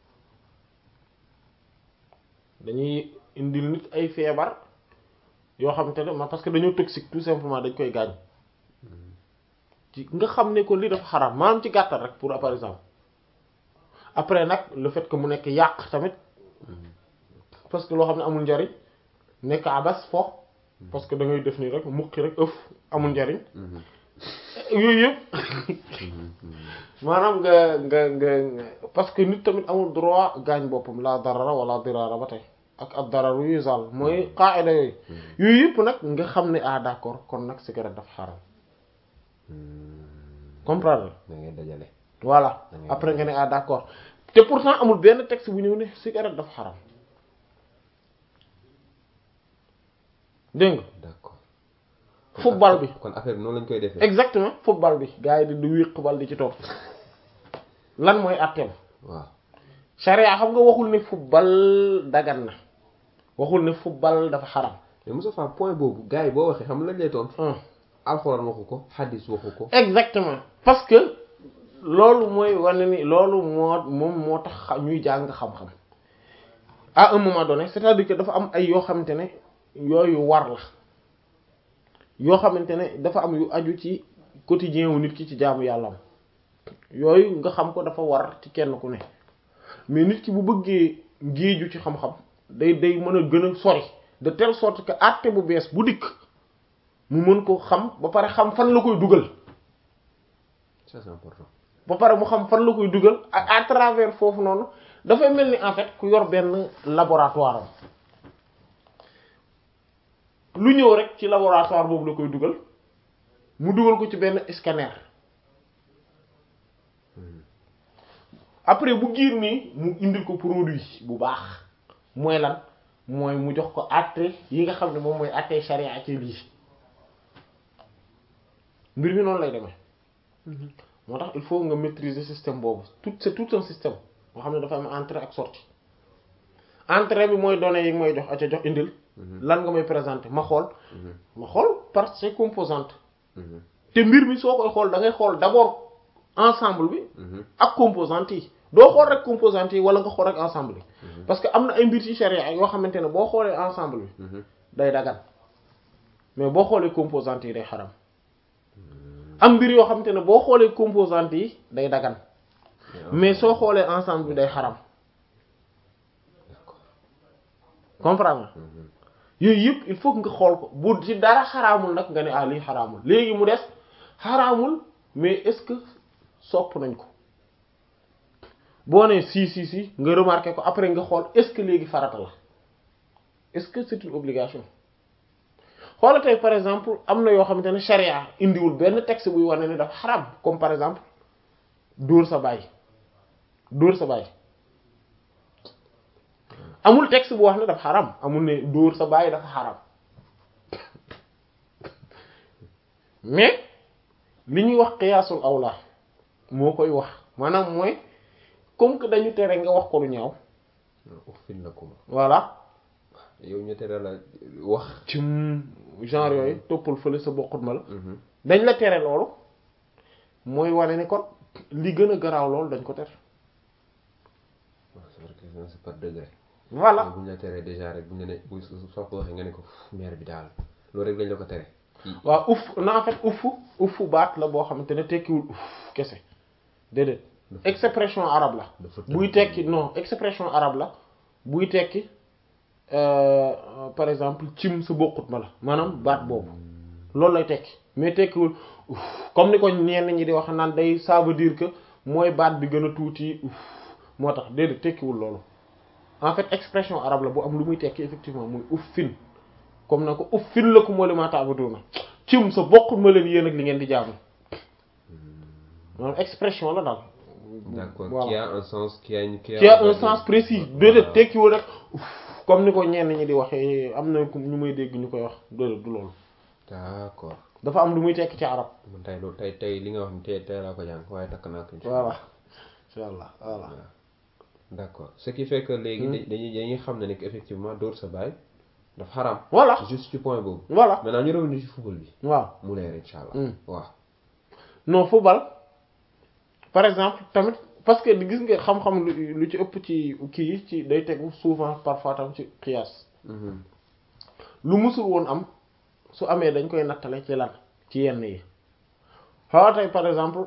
dañuy indil nit ay feebar yoo xamante ne ma parce que dañoo toxique tout simplement dañ koy gaañ ci nga xam ne ko lii dafa xaraam maanaam ci gàttal rek pour par exemple après nag le fait que mu nekk yàq tamit parce que loo xam ne amul njariñ nekk abas fo parce que da ngay def nii rek mukki rek ëf amul njariñ yooyu yëpp maanaam nga nga nga parce que nit tamit amul droit gaañ boppam la darara wala dirara ba tey ak ak dararu yuzal mooy qaida yooyu yooyu yëpp nag nga xam ne ah d'accord kon nag cigarette dafa xaram comprendre da ngay dajale voilà après nga ne ah d'accord te pourtant amul benn texte bu ñëw ne cigarette dafa xaram dégg nga d'accord football bi kon affaire bi noonu lañ koy defee exactement football bi gars yi di di wéq bal di ci topp lan mooy atteem waaw charia xam nga waxul ne football dagan na waxul ne football dafa xaram mais Moussa Fall point boobu gars yi boo waxee xam lañ lay tontu alxuraan waxu ko hadis waxu ko exactement parce que loolu mooy wane ni loolu moo moom moo tax ñuy jàng xam-xam à un moment donné c'est-à-dire que dafa am ay yoo xamante ne yooyu war la yoo xamante ne dafa am yu aju ci quotidien wu nit ki ci jaamu yàllam yooyu nga xam ko dafa war ci kenn ku ne mais nit ki bu bëggee géeju ci xam-xam day day mën a gën a sori de telle sorte que àtte bu bees bu dikk mu mën ko xam ba pare xam fan la koy dugal ça c'est important ba pare mu xam fan la koy dugal ak à travers foofu noonu dafay mel ni en fait ku yor benn laboratoire am lu ñëw rek ci laboratoire boobu la koy dugal mu dugal ko ci benn scanner après bu giir nii mu indil ko produit bu baax mooy lan mooy mu jox ko àtte yi nga xam ne moom mooy àtte charia ci lii mbir mi noonu lay demee moo tax il faut nga maîtriser système boobu tout c'est tout un système boo xam ne dafa am entrée ak sortie entrée bi mooy données yi nga may jox a ca jox indil lan nga may présenter ma xool ma xool par ses composantes te mbir mi soo koy xool da ngay xool d'abord ensemble bi ak composantes yi doo xool rek composantes yi wala nga xool rek ensemble bi parce que am na ay mbir ci charia yoo xamante ne boo xoolee ensemble bi day dagan mais boo xoolee composantes yi day xaram am mbir yoo xamante ne boo xoolee composantes yi day dagan mais soo xoolee ensemble bi day xaram comprendre yooyu yëpp il faut nga xool ko bu ci dara xaraamul nag nga ne ah lii xaraamul léegi mu des xaraamul mais est-ce que sopp nañ ko boo nee si si si nga remarqué ko après nga xool est-ce que léegi farata la est-ce que c'est une obligation xoola tey par exemple am na yoo xamante ne charia indiwul benn texte buy wane ne dafa xaraam comme par exemple dóor sa baay dóor sa baay amul texte bu wax ne dafa xaram amul ne dóor sa baay dafa xaram mais li ñuy wax qiyaasul awla moo koy wax maanaam mooy comme que dañu tere nga wax ko lu ñaaw uffin lakum voilà yow ñu tere la wax ci genre yooyu toppal fële sa bokkut ma la dañ la tere loolu mooy wane ne kon li gën a garaaw loolu dañ ko tere c'est vrai que c'est par degré voilà bu ñu la teree déjà rek bu ñu ne bu soo ko waxee nga ne ko mère bi daal loolu rek lañ la ko tere waaw uff na en fait uff uff baat la boo xamante ne tekkiwul uff kese déedéet expression arabe la buy tekki non expression arabe la buy tekki par exemple cim sa bokkut ma la maanaam baat boobu loolu lay tekki mais tekkiwul uff comme ni ko ñenn ñi di wax naan day ça veut dire que mooy baat bi gën a tuuti uff moo tax déedéet tekkiwul loolu en fait expression arabe la bu am lu muy tekki effectivement muy uffin comme na ko uffin lakum wa limaa ta'buduuna cim sa bokkut ma leen yéen ak li ngeen di jaamu maanaam expression la daal. D'accord, voilà. qui a un sens qui a une qui a, qui a un sens précis déedéet tekkiwul rek comme ni ko ñenn ñi di waxee am na ñu may dégg ñu koy wax déedéet du loolu. D'accord. dafa am lu muy tekki ci arab. man tey loolu tey tey li nga wax ni tey tey laa ko jàng waaye takk naa ko. voilà incha allah voilà. D'accord ce qui fait que léegi dañuy dañuy xam ne ne effectivement dóor sa baay dafa xaram. voilà juste ci point boobu. voilà maintenant ñu revenir ci football bi. waaw mu leer incha allah. waaw. non football par exemple tamit parce que gis nga xam-xam lu lu ci ëpp ci kii ci day tegu souvent parfois tam ci qiyaas. lu musul woon am su amee dañ koy nattale ci lan ci yenn yi xaw tey par exemple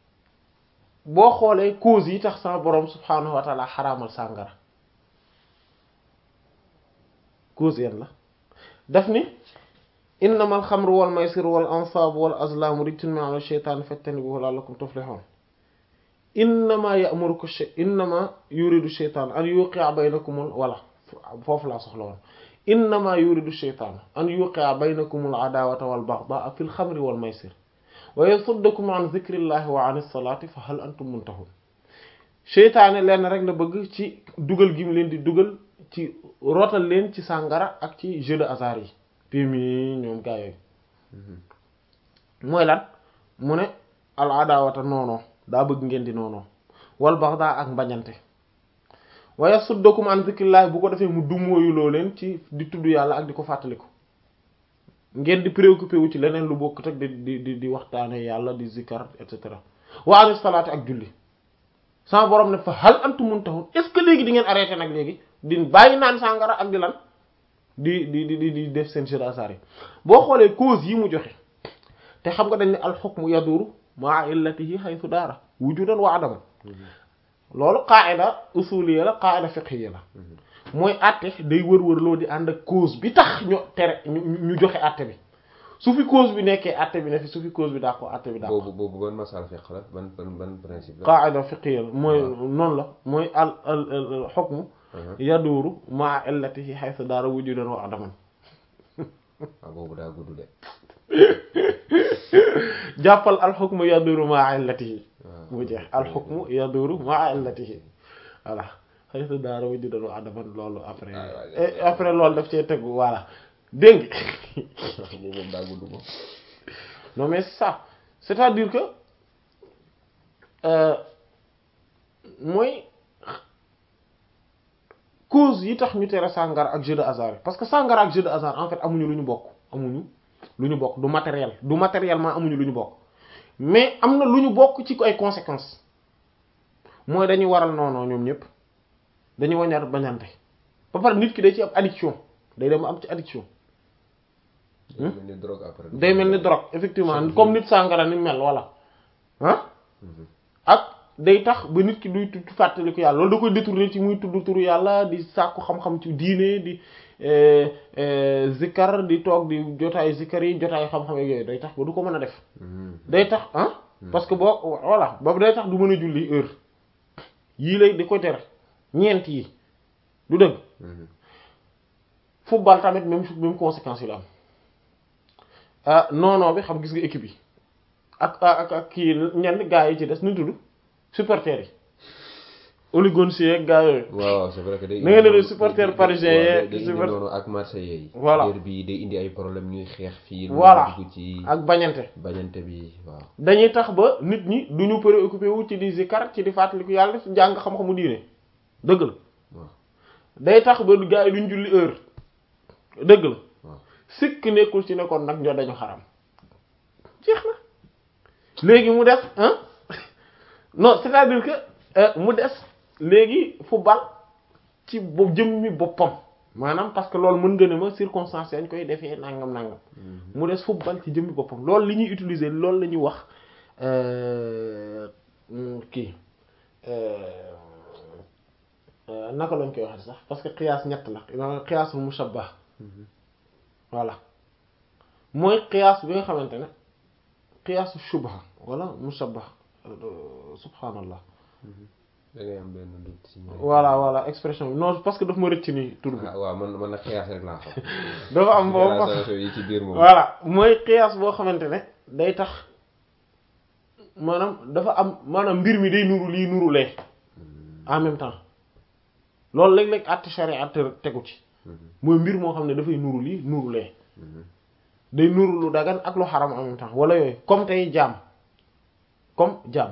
boo xoolee cause yi tax sama borom subhaanahu wa taala xaraamal sàngara cause yenn la daf ni innamal xamru wal maysiru wal ansaabu wal azlaamu rijsun min amali shaytaani fajtanibuuhu la'allakum tuflihuun innama ya'murukum innama yuridu shaytaan an yuqi'a baynakumul wala foofu laa soxla woon innama yuridu shaytaan an yuqi'a baynakumul adaawata wal baghdaa'a fil xamri wal maysir wa yasuddakum an zikrillahi wa anis salaati fa hal antum muntahuun seytaane leen rek la bëgg ci dugal gi mu leen di dugal ci rootal leen ci sàngara ak ci jeu de hasard yi pimi ñoom gaa yooyu mooy lan mu ne al adaawata noonoo daa bëgg ngeen di noonoo wal baxdaa ak mbañante wa yasuddakum an zikrillahi bu ko defee mu dumóoyuloo leen ci di tudd yàlla ak di ko fàttaliku ngeen di préoccupé wu ci leneen lu bokk teg di di di di waxtaane yàlla di zikar et cetera wa anis salaati ak julli sama borom ne fa hal antum muntahun est-ce que léegi di ngeen arrêté nag léegi di bàyyi naan sàngara ak di lan di di di di def seen jeu d'hasard yi boo xoolee cause yi mu joxe te xam nga dañ ne al hukmu yaduru ma'a illatihi haythu daara wujudan wa adaman loolu qaa'ida usuliyya la qaa'ida fiqhiyya la mooy àtte day wër-wër loo di ànd ak cause bi tax ñu tere ñu ñu joxe àtte bi su fi cause bi nekkee àtte bi ne fi su fi cause bi daa ko àtte bi daa ko. boobu boobu ban masal fiqh la ban ban ban principe la. qaa'ida fiqhiyya la mooy noonu la mooy al al al hukmu yaduuru ma'a illatihi haythu daara wujudan wa adaman. waaw boobu daa gudd de. jàppal al hukmu yaduuru ma'a illatihi. mu jeex al hukmu yaduuru ma'a illatihi voilà. haythu daara wujudan wa adaman loolu après après loolu daf cee tegu voilà dégg nga non mais ça c'est-à-dire que mooy cause yi tax ñu tere sàngara ak jeu de hasard parce que sàngara ak jeu de hasard en fait amuñu lu ñu bokk amuñu lu ñu bokk du matériel du matériellement amuñu lu ñu bokk mais am na lu ñu bokk ci ay conséquences mooy dañuy waral noonu ñoom ñëpp dañuy wañar bañante ba pare nit ki day ci am addiction day dem am ci addiction day mel ni drogue après day mel ni drogue effectivement comme nit sàngara ni mel walla ah ak day tax ba nit ki duy tudd fàttaliku yàlla loolu da koy détourner ci muy tudd turu yàlla di sàkku xam-xam ci diine di zikkar di toog di jotaay zikkar yi jotaay xam-xam yooyu day tax ba du ko mën a def day tax ah parce que boo voilà boobu day tax du mën a julli heure yii lay di koy tere ñeent yi du dëgg football tamit même même conséquence yi la am ah non bi xam gis nga équipe yi ak ak ak kii ñenn gaa yi ci des nu tudd supporters yi oligonciers ak gaa yooyu. waaw c'est vrai que day. na nga ne supporters parisiens yi supporters noonu ak marseillais yi. voilà bi day indi ay problème ñuy xeex fii. voilà dugg ci ak bañante. bañante bi waaw. dañuy tax ba nit ñi du ñu préoccupé wu ci di zikar ci di fàttaliku yàlla def jàng xam-xamu diine dëgg la. waaw day tax ba gaa yi duñ julli heure dëgg la. waaw sikk nekkul ci nekkoon nag ñoo dañu xaram jeex na léegi mu def hein non c'est-à-dire que mu des léegi football ci boobu jëmmi boppam maanaam parce que loolu mën nga ne ma circonstance yañ koy defee nangam nangam mu des football ci jëmmi boppam loolu li ñuy utiliser loolu la ñuy wax kii naka lañ koy waxee sax parce que qiyaas ñett la qiyaasul mushabbah voilà mooy qiyaas bi nga xamante ne qiyaasu shubha wala mushabbah subhanallah da ngay am benn doute ci voilà voilà expression bi non parce que daf ma rëcc nii tur bi. waaw man man nag qiyaas rek laa xam. dafa am boobu yi ci biir moom. voilà mooy qiyaas boo xamante ne day tax maanaam dafa am maanaam mbir mi day nuru lii nuru lee en même temps loolu léeg-léeg àtte sharia tegu ci. mooy mbir moo xam ne dafay nuru lii nuru lee day nuru lu dagan ak lu xaram en même temps wala yooyu comme tey jaam comme jaam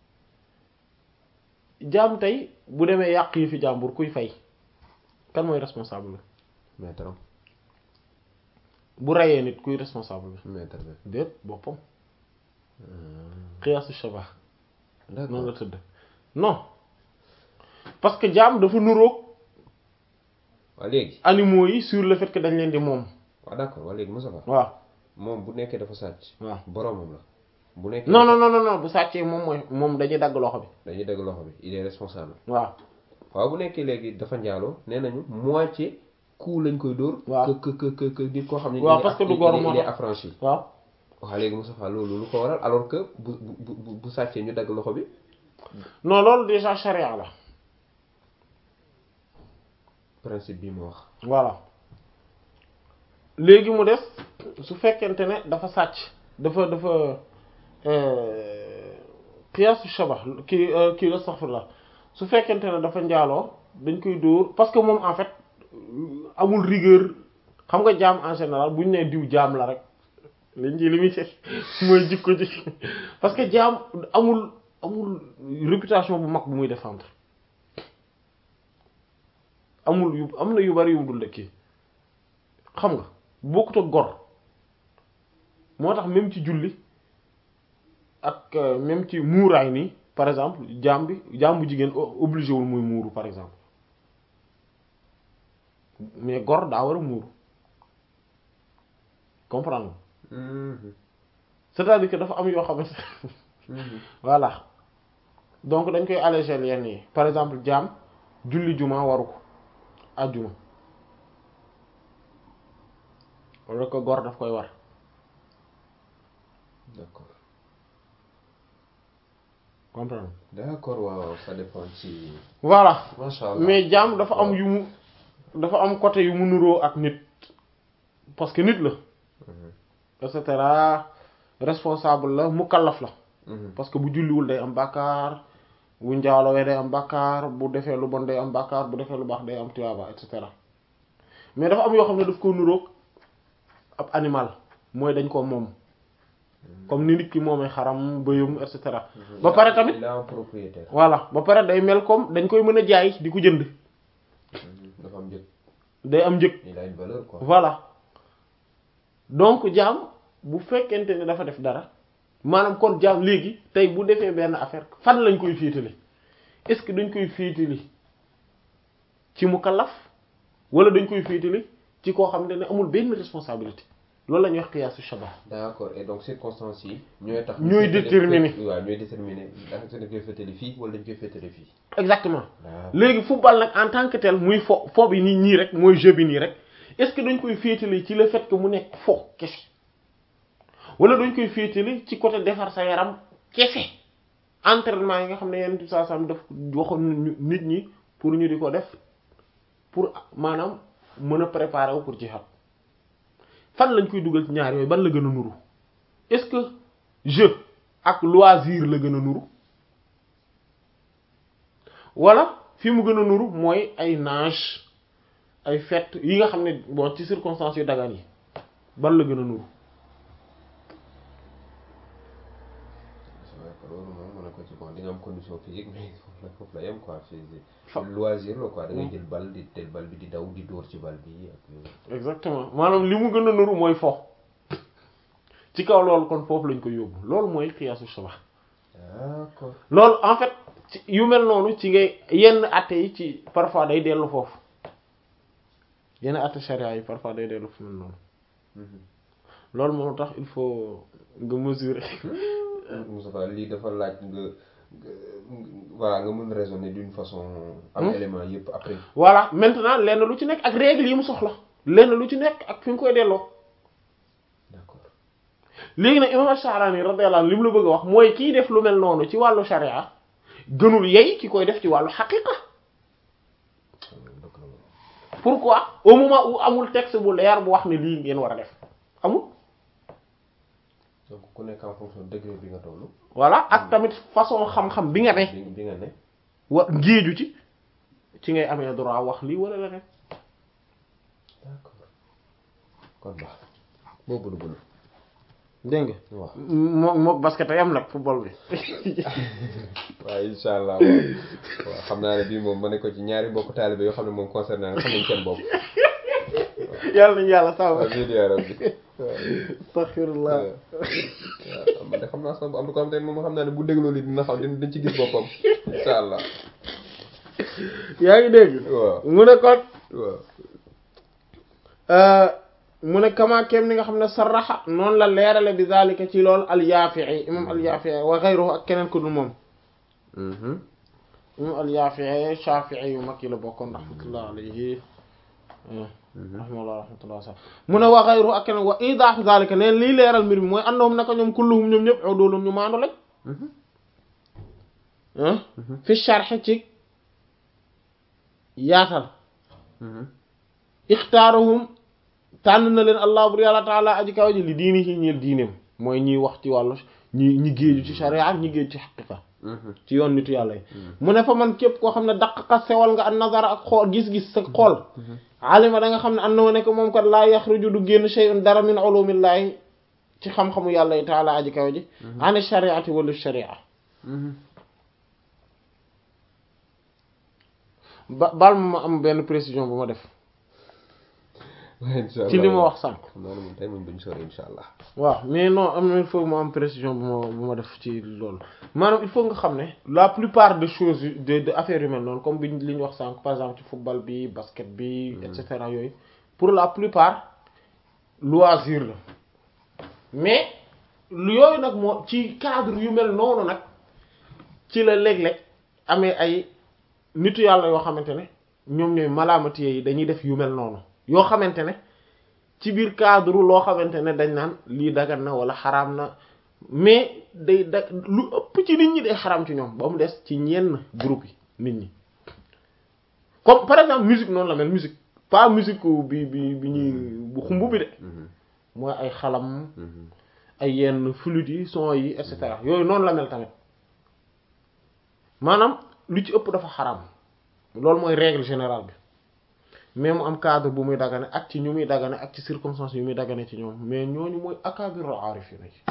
jaam tey bu demee yàq yi fi jàmbur kuy fay kan mooy responsable la maître bu reyee nit kuy responsable la maître bi déet boppam xiyaasu shabah noonu la tëdd non parce que jaam dafa nuroog waa léegi animaux yi sur le fait que dañ leen di moom waaw d'accord waa léegi Moussa waaw moom bu nekkee dafa sàcc waaw boromam la bu nekkee non non non non bu sàccee moom mooy moom dañuy dagg loxo bi dañuy dagg loxo bi il est responsable waaw waaw bu nekkee léegi dafa njaaloo nee nañu moitié coup lañ koy dóor. waaw que que que que nit koo xam ne. waaw parce que du gor moo il est tax affranchi. waaw. waaw léegi Moustapha loolu lu ko waral alors que bu bu bu bu sàccee ñu dagg loxo bi. non loolu déjà charia la. principe bi mu wax. voilà léegi mu des su fekkente ne dafa sàcc dafa dafa qiyaasu shabah kii kii la astaghfirullah su fekkente ne dafa njaaloo dañ koy dóor parce que moom en fait amul rigueur xam nga jaam en général bu ñu nee diw jaam la rek liñ ci li muy seet mooy jikko ji parce que jaam amul amul réputation bu mag bu muy défendre amul yu am na yu bari yu dul dëkk xam nga bokkut ak gor moo tax même ci julli ak même ci muuraay nii par exemple jaam bi jaam bu jigéen obligé wul muy muuru par exemple mais gor daa war a muuru comprendre c'est-à-dire que dafa am yoo xamante voilà donc dañ koy alléger yenn yi par exemple jaam julli juma waru ko ajjuma wala ko gor daf koy war d'accord comprendre d'accord waaw ça dépend ci. voilà macha allah mais jaam dafa am yu mu dafa am côté yu mu nuroo ak nit parce que nit la et cetera responsable la mukallaf la parce que bu julliwul day am bàkkaar bu njaalowee day am bàkkaar bu defee lu bon day am bàkkaar bu defee lu baax day am tiyaaba et cetera mais dafa am yoo xam ne daf ko nuroog ab animal mooy dañ ko moom comme ni nit ki moomee xaram bëyum et cetera ba pare tamit il a un propriétaire. voilà ba pare day mel comme dañ koy mën a jaay di ko jënd dafa am njëg. day am njëg il a une valeur quoi. voilà donc jaam bu fekkente ne dafa def dara maanaam kon jaam léegi tey bu defee benn affaire fan lañ koy féetale est-ce que dañ koy féetale ci mukallaf wala dañ koy féetale ci koo xam ne amul benn responsabilité loolu la ñuy wax qiyaasu shabah. d'accord et donc circonstances yi ñooy tax. ñooy déterminer waaw ñooy déterminer ndax dañ koy féetale fii wala dañ koy féetale fii. exactement léegi football nag en tant que tel muy fo fo bi nii nii rek mooy jeu bi nii rek est-ce que dañ koy féetale ci le fait que mu nekk fo kese wala dañ koy féetale ci côté defar sa yaram kese entraînement yi nga xam ne yenn tout ça sam daf waxoon nit ñi pour ñu di ko def pour maanaam mën a préparer wu pour jihad fan lañ koy dugal ci ñaar yooyu ban la gën a nuru est-ce que jeu ak loisir la gën a nuru wala fi mu gën a nuru mooy ay nage ay fête yi nga xam ne bon ci circonstances yu dagan yi ban la gën a nuru loolu moom mën na ko ci bon di nga am condition physique mais foofu la foofu la yem quoi physique loisir la quoi da ngay jël bal di tel bal bi di daw di dóor ci bal bi ak exactement maanaam li mu gën a nuru mooy fo ci kaw loolu kon foofu lañ ko yóbbu loolu mooy xiyaasu shabah d'accord loolu en fait yu mel noonu ci ngay yenn atte yi ci parfois day dellu foofu yenn atte charia yi parfois day dellu fu mel noonu loolu moo tax il faut nga mesurer Moustapha lii dafa laaj nga voilà nga mën raisonner d'une façon am élément yëpp après voilà maintenant lenn lu ci nekk ak règle yi mu soxla lenn lu ci nekk ak fi nga koy delloo d'accord léegi nag imam Sha'rani radiyallahu anhu li mu la bëgg a wax mooy kiy def lu mel noonu ci wàllu sharia gënul yey ki koy def ci wàllu xaqiqa pourquoi au moment où amul texte bu leer bu wax ne lii ngeen war a def amul donc ku nekk en fonction degré bi nga tollu voilà ak tamit façon xam-xam bi nga ne bi nga ne wa géeju ci ci ngay amee droit wax lii wala leneen d'accord kon baax boobu lu gën dégg nga waaw moo moo basket yam nag football bi waaw insha allah waaw xam naa ne bii moom ma ne ko ci ñaari mbokk taalibe yoo xam ne moom concerné na xam nañ seen bopp yàlla nañu yàlla sàmm amiin yaa rabbi astaghfirullah waaw man de xam naa sax am na ko xam te moom xam naa ne bu dégloo li dina xam dañ ci gis boppam insha allah yaa ngi dégg waaw mu ne kon waaw mu ne kama kem ni nga xam ne saraxa noonu la leerale bi zalika ci loolu al-Yafi'i imam al-Yafi'i wa ghayruhu ak keneen ku dul moom imam al-Yafi'i Shafi'i yu mag yi la bokkoon rahmatullah alayhi rahimahullah rahmatullah sa mu ne wa ghayru ak keneen wa idaahu zalika neen lii leeral mbir mi mooy annahum naka ñoom kulluhum ñoom ñëpp udulun ñu maandu lañ fi sharh ci yaatal ixtaarahum tànn na leen allah bur yàlla taala aji kaw ji li diini ci ñeel diineem mooy ñiy wax ci wàllu ñi ñi géeju ci sharia ak ñi géeju ci xaqiqa ci yoon nitu yàlla yi mu ne fa man képp koo xam ne daqqa sewal nga an nazara ak xool gis-gis sa xool alima da nga xam ne ànd nekk moom kat laa yaxruju du génn shay'un dara min ulumillaahi ci xam-xamu yàlla yi taala aji kaw ji ani shariati wala sharia ba baal ma ma am benn précision bu ma def ci li ma wax sànq noonu tey moom duñ sori insha allah waaw mais non am na il faut ma am précision bu ma bu ma def ci loolu maanaam il faut nga xam ne la plupart de choses de de affaires yu mel noonu comme bi li ñu wax sànq par exemple ci football bi basket bi et cetera yooyu pour la plupart loisir la mais yooyu nag moo ci cadre yu mel noonu nag ci la léeg-léeg amee ay nitu yàlla yoo xamante ne ñoom ñooy malaamati yi dañuy def yu mel noonu yoo xamante ne ci biir cadre loo xamante ne dañ naan lii dagan na wala xaraam na mais day da lu ëpp ci nit ñi day xaraam ci ñoom ba mu des ci ñenn groupe yi nit ñi comme par exemple musique noonu la mel musique pas musique bi bi bi ñuy bu xumb bi de mooy ay xalam ay yenn flûte yi son yi et cetera yooyu noonu la mel tamit maanaam lu ci ëpp dafa xaraam loolu mooy règle générale bi mais mu am cadre bu muy dagane ak ci ñu muy dagane ak ci circonstances yu muy dagane ci ñoom mais ñooñu mooy akabiru aarifina yi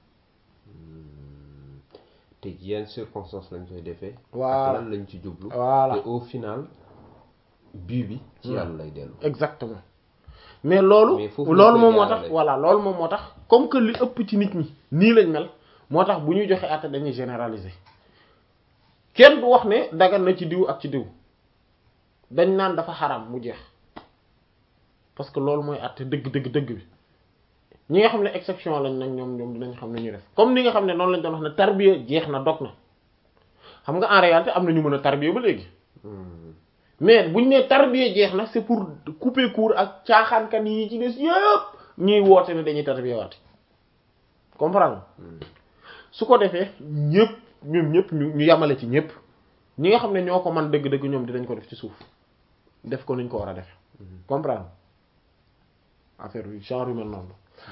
te yenn circonstances lañ koy defee voilà ak lan lañ ci jublu voilà te au final but bi ci yàlla lay dellu exactement mais loolu loolu moom moo tax voilà loolu moom moo tax comme que li ëpp ci nit ñi nii lañ mel moo tax bu ñuy joxe àtte dañuy généraliser kenn du wax ne dagan na ci diw ak ci diw dañ naan dafa xaram mu jeex parce que loolu mooy àtte dëgg dëgg dëgg bi ñi nga xam ne exception lañ nag ñoom ñoom dinañ xam ne ñu def comme ni nga xam ne noonu lañ doon wax ne tarbiya jeex na dog na xam nga en réalité am na ñu mën a tarbiya ba léegi mais buñ ne tarbiya jeex na c'est pour couper court ak caaxaankat yi ci des yëpp ñuy woote ne dañuy tarbiya waati comprendre su ko defee ñëpp ñoom ñëpp ñu ñu yamale ci ñëpp ñi nga xam ne ñoo ko man dëgg-dëgg ñoom dinañ ko def ci suuf def ko niñ ko war a def comprendre affaire bi genre yu mel noonu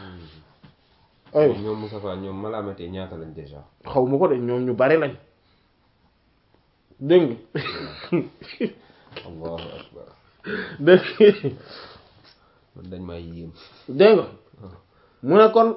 ay ñoom Moustapha ñoom malaamatee ñaata lañ déjà xaw ma ko de ñoom ñu bari lañ dégg nga allahu akbar dégg man dañ maa yéem dégg nga mu ne kon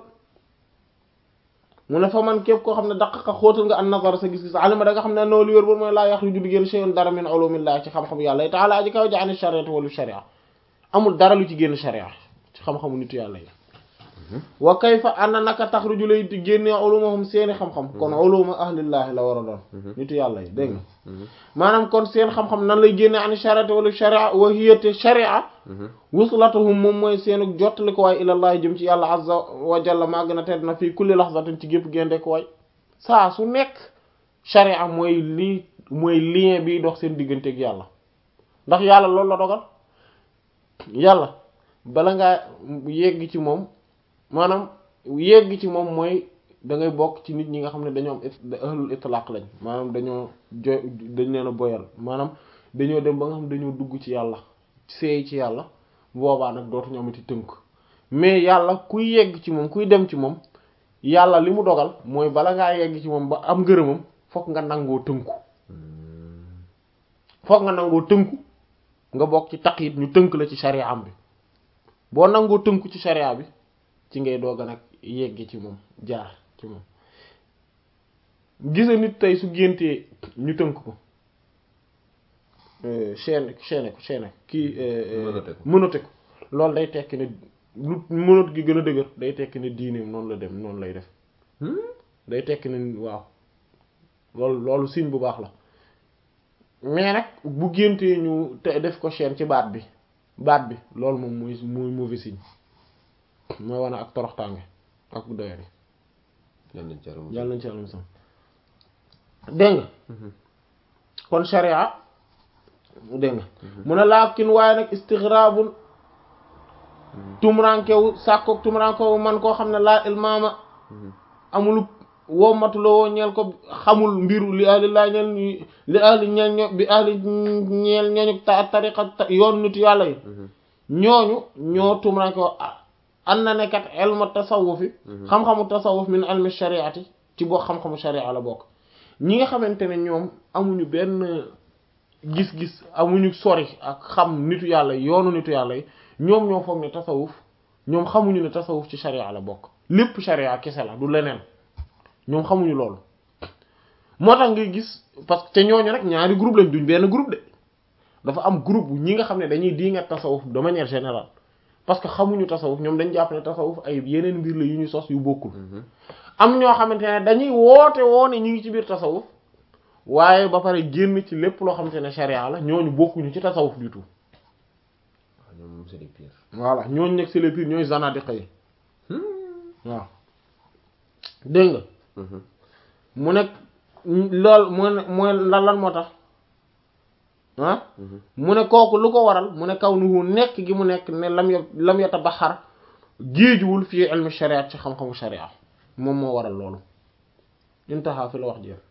mu ne fa man képp koo xam ne daqqa xóotal nga an nazar sa gis-gis alima da nga xam ne noo li wér boobu mooy laa yaxruju du génn shay'un dara min ulumillah ci xam-xam yàlla ta'ala aji kaw ja ani shari'ati wala sharia amul dara lu ci génn sharia ci xam-xamu nitu yàlla yi wa kayfa ana naka taxruju lay génne ulumahum seeni xam-xam kon uluma ahlillahi la war a doon nitu yàlla yi dégg nga maanaam kon seen xam-xam nan lay génne ani shari'ati wala sharia wa hiyate sharia wuslatuhum moom mooy seenu jottali ko waay ilallahi jëm ci yàlla azza wa jalla maa gën a tedd na fii kulli lahzatin ci gépp génde ko waay saa su nekk sharia mooy lii mooy lien bi dox seen diggante ak yàlla ndax yàlla loolu la dogal yàlla bala ngaa yegg ci moom maanaam yegg ci moom mooy da ngay bokk ci nit ñi nga xam ne dañoo am ahlul itlaq lañ maanaam dañoo jo dañ leen a boyal maanaam dañoo dem ba nga xam dañoo dugg ci yàlla seey ci yàlla boobaa nag dootuñu amati tënk mais yàlla kuy yegg ci moom kuy dem ci moom yàlla li mu dogal mooy bala ngaa yegg ci moom ba am ngërëmam fokk nga nangoo tënku fokk nga nangoo tënku nga bokk ci taqyid ñu tënk la ci sharia am bi boo nangoo tënku ci sharia bi ci ngay doog a nag yegg ci moom jaar ci moom gisa nit tey su géntee ñu tënk ko chaine chaine ko chaine kii mënate ko loolu day tekki ne lu mënat gi gën a dëgër day tekki ne diineem noonu la dem noonu lay def day tekki ne waaw loolu loolu signe bu baax la mais nag bu géntee ñu te def ko chaine ci baat bi baat bi loolu moom muy muy mauvais signe mooy wane ak toroxtaange ak doyari yàlla nañ ci àlum sam dégg nga kon sharia dégg nga mu ne laakin waaye nag istigrabun tumurankewu sàkkoog tumurankewu man koo xam ne laa ilmaama amul wommatu la woo ñeel ko xamul mbiru li ahli laa ñeel li ahli ñeel ño bi ahli ñeel ñooñu ta tariqa yoon nitu yàlla yi ñooñu ñoo tumurankewu an na nekkat ilmu tasawufi xam-xamu tasawuf min ilmi shariati ci boo xam-xamu sharia la bokk ñi nga xamante ne ñoom amuñu benn gis-gis amuñu sori ak xam nitu yàlla yi yoonu nitu yàlla yi ñoom ñoo foog ne tasawuf ñoom xamuñu ne tasawuf ci sharia la bokk lépp sharia kese la du leneen ñoom xamuñu loolu moo tax ngay gis parce que te ñooñu rek ñaari groupe lañ duñ benn groupe de dafa am groupe ñi nga xam ne dañuy diingat tasawuf de manière générale parce que xamuñu tasawuf ñoom dañ jàpp ne tasawuf ay yeneen mbir la yu ñu sos yu bokkul am ñoo xamante ne dañuy woote woo ne ñu ngi ci biir tasawuf waaye ba pare génn ci lépp loo xamante ne sharia la ñooñu bokkuñu ci tasawuf du tout ñoom c'est les pires. voilà ñooñu nekk c'est les pires ñooy zanadiqa yi waaw dégg nga mu nekk lool mu ne mooy lan lan moo tax ah mu ne kooku lu ko waral mu ne kaw nuhu nekk gi mu nekk ne lam yo lam yota baxar géejuwul fii ilmu shariat ci xam-xamu sharia moom moo waral loolu intaha fi la wax jeex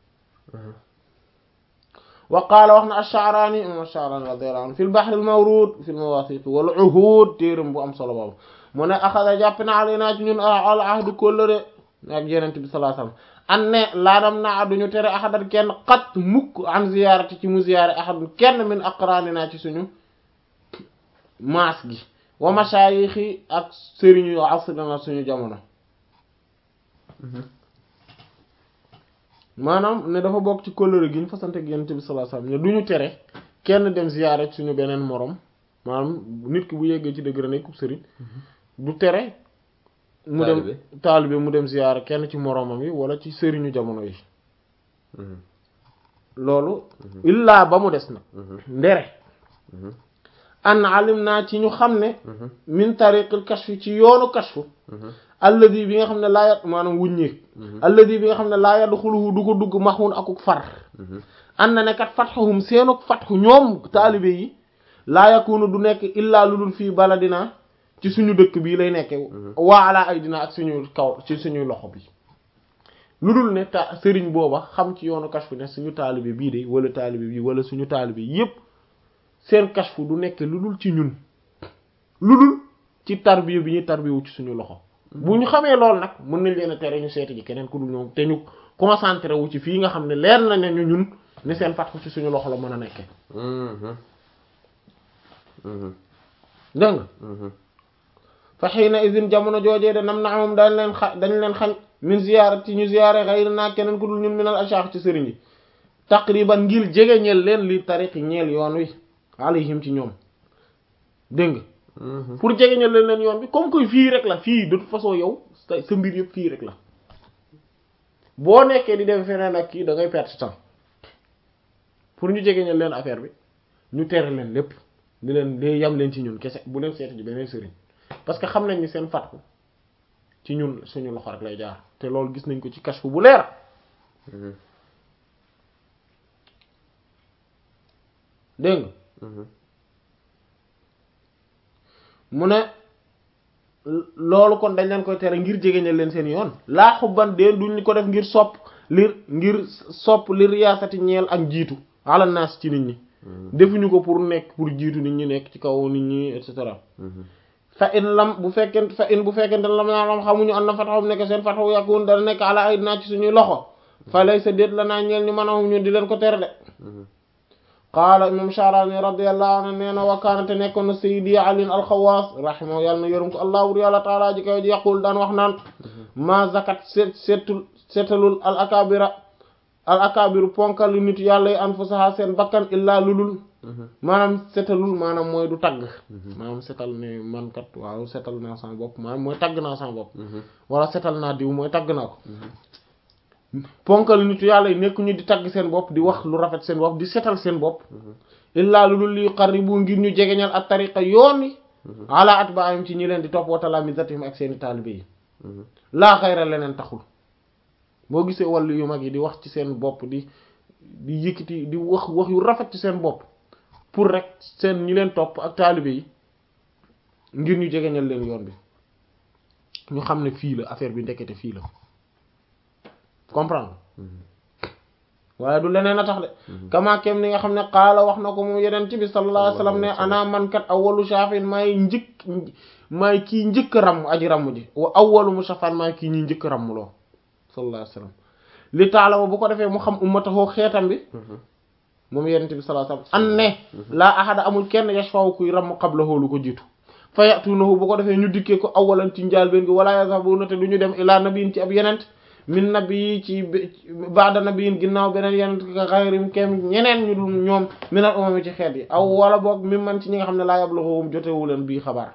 wa qaala wax na ash-Sha'rani imam ash-Sha'rani radiyallahu anhu fi al-bahr al-mawrud fi al-mawathiq wal uhud téeram bu am solo boobu mu ne axada jàpp na alaynaa ci ñun al ahdu kóllëre ak yenente bi sallallahu alayhi wasallam an ne laanam na duñu tere ahadan kenn xat mukk an ziyaarati ci mu ziyaare ahadun kenn min aqranina ci suñu maas gi wa mashayikhi ak sëriñ yu asrina suñu jamono maanaam ne dafa bokk ci kóllëre gi ñu fasante ak yenente bi sallallahu alayhi wasallam ne duñu tere kenn dem ziyaare ci suñu beneen morom maanaam nit ki bu yeggee ci dëgg nekkub sëriñ du tere mu dem taalibe mu dem ziyaara kenn ci moroomam yi wala ci sëriñu jamono yi loolu illaa ba mu des nag ndere an alim naa ci ñu xam ne min tariqil kashfi ci yoonu kashfu alladi bi nga xam ne laa yat maanaam wuññeek alladi bi nga xam ne laa yadxuluhu du ko dugg maxun akuk far an na ne kat fatxuhum seenuk fatxu ñoom taalibe yi laa yakunu du nekk illaa lu dul fii baladina ci suñu dëkk bii lay nekke waalaa ay dina ak suñu kaw ci suñuy loxo bi lu dul ne ta sëriñ booba xam ci yoonu kashfu ne suñu taalibe bii de wala taalibe bii wala suñu taalibe yépp seen kashfu du nekk lu dul ci ñun lu dul ci tarbiya bi ñuy tarbiwu ci suñu loxo bu ñu xamee loolu nag mën nañ leen a tere ñu seeti ji keneen ku dul ñoom te ñu concentré wu ci fii nga xam ne leer na ne ñu ñun ne seen fatxu ci suñu loxo la mën a nekke dégg nga fa xiina izin jamono joojee de nam na amam dañ leen xa dañ leen xañ min ziyaara ci ñu ziyaare xayri naa keneen ku dul ñun minal ashaax ci sëriñ yi taqriban ngir jege ñeel leen li tariqi ñeel yoon wi alayhim ci ñoom dégg nga pour jege ñeel leen leen yoon bi comme que fii rek la fii de toute façon yow sa sa mbir yëpp fii rek la boo nekkee di def feneen ak kii da ngay perte temps pour ñu jege ñeel leen affaire bi ñu tere leen lépp di leen day yam leen ci ñun kese bu leen seeti ji beneen sëriñ parce que xam nañ ni seen fatku ci ñun suñu loxo rek lay jaar te loolu gis nañ ko ci kashfu bu leer dégg nga mu ne loolu kon dañ leen koy tere ngir jegeñal leen seen yoon laa xubban deen duñ ko def ngir sopp lir ngir sopp li riyaasati ñeel ak jiitu ala naas ci nit ñi defuñu ko pour nekk pour jiitu nit ñi nekk ci kaw nit ñi et cetera fa in lam bu fekkente fa in bu fekkente lam naa lam xamuñu an na fatxum nekk seen fatxu yakun dana nekk ala ay naa ci suñuy loxo fa lay sa déet la naa ñeel ñu mën a ñun di leen ko tere de qaala imam Sha'rani radiyallahu anhu nee na wakaanate nekkoon na sayyidi Ali al-Xawaas rahimahu yàlla na yërëm ko allah bur yàlla taala ji kaw ji yaqul daan wax naan ma zakat seet seetul seetalul al akabira al akabiru ponkal lu nit yàlla yi anfusaha seen bakkan illaa lulul maanaam seetalul maanaam mooy du tagg maanaam seetal ne man kat waaw seetal naa sama bopp maanaam mooy tagg naa sama bopp wala seetal naa diw mooy tagg naa ko ponkal nit yàlla yi nekk ñu di tagg seen bopp di wax lu rafet seen bopp di setal seen bopp illaa lu dul li yuqarribu ngir ñu jegeñal at tariqa yoon yi ala atba'ihim ci ñi leen di topp wa talamizatihim ak seeni taalibe yi laa xayra leneen taxul boo gisee wàllu yu mag yi di wax ci seen bopp di di yëkkati di wax wax yu rafet ci seen bopp pour rek seen ñi leen topp ak taalibe yi ngir ñu jegeñal leen yoon bi ñu xam ne fii la affaire bi ndekete fii la comprendre waaye du leneen a tax de kama kem ni nga xam ne qaala wax na ko moom yeneen ci bi sallallahu alayhi wasallam ne ana man kat awwalu shafin maay njëkk maay kii njëkk ramm aji ramm ji wa awwalu mushafan maay kii ñuy njëkk ramm loo sallallahu alayhi wasallam li taalama bu ko defee mu xam ummatahu xeetam bi moom yeneen bi sallallahu alayhi wasallam an ne laa ahada amul kenn yashfa'u kuy ramm qablahu lu ko jiitu fa yatunahu bu ko defee ñu dikkee ko awwalan ci njaal benn gi wala yazhabuna te du ñu dem ilaa nabiyin ci ab yeneen min nabi ci baada nabiyin ginnaaw beneen yenent ka xayrim kem ñeneen ñu dul ñoom minal umami ci xeet yi aw wala boog mi man ci ñi nga xam ne laa yablughuhum jotewu leen bii xabaar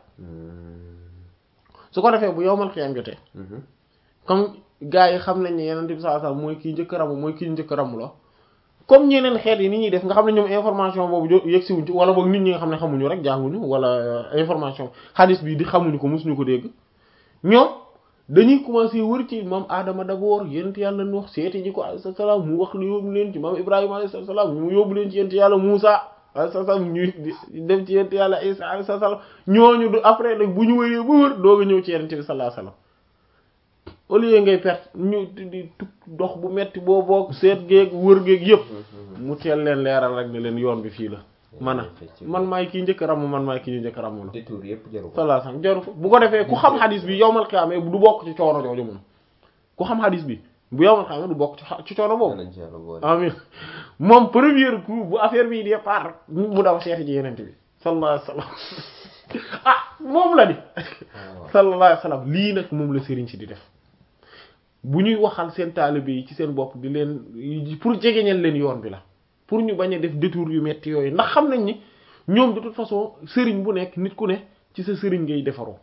su ko defee bu yowmal xiyaam jotee comme gars yi xam nañ ne yenent bi sallallahu alayhi wasallam mooy kii njëkk ramu mooy kii njëkk ramu la comme ñeneen xeet yi ni ñuy def nga xam ne ñoom information boobu yegsi wuñ ci wala boog nit ñi nga xam ne xamuñu rek jànguñu wala information hadith bi di xamuñu ko mosuñu ko dégg ñoom dañuy commencer wër ci maam Adama d'abord yent yàlla nu wax seeti ji ko alayhi salaam mu wax lu yóbbu leen ci maam Ibrahima alayhi salaam mu yóbbu leen ci yent yàlla Muusa alayhi salaam ñuy dem ci yent yàlla Isa alayhi salaam ñooñu du après nag bu ñu wëree ba wër doog a ñëw ci yent bi sallallahu alayhi wasallam au lieu ngay perte ñu di tuk dox bu metti boo boog seet géeg wër géeg yëpp mu teel leen leeral rek ne leen yoon bi fii la man a man maay kii njëkk ramm man maay kii njëkk ramm la détour yëpp jaru ko sallallahu alayhi wasallam jaru ko bu ko defee ku xam hadis bi yowmal qiyaama du bokk ci coono jooju moom ku xam hadis bi bu yowmal qiyaama du bokk ci coono boobu amin moom premier coup bu affaire bi dee part mu daw seeti ji yenente bi sallallahu alayhi wasallam ah moom la di sallallahu alayhi wasallam lii nag moom la sëriñ si di def bu ñuy waxal seen taalibe yi ci seen bopp di leen pour jegeñal leen yoon bi la pour ñu bañ a def détour yu metti yooyu ndax xam nañ ni ñoom de toute façon sëriñ bu nekk nit ku ne ci sa sëriñ ngay defaroo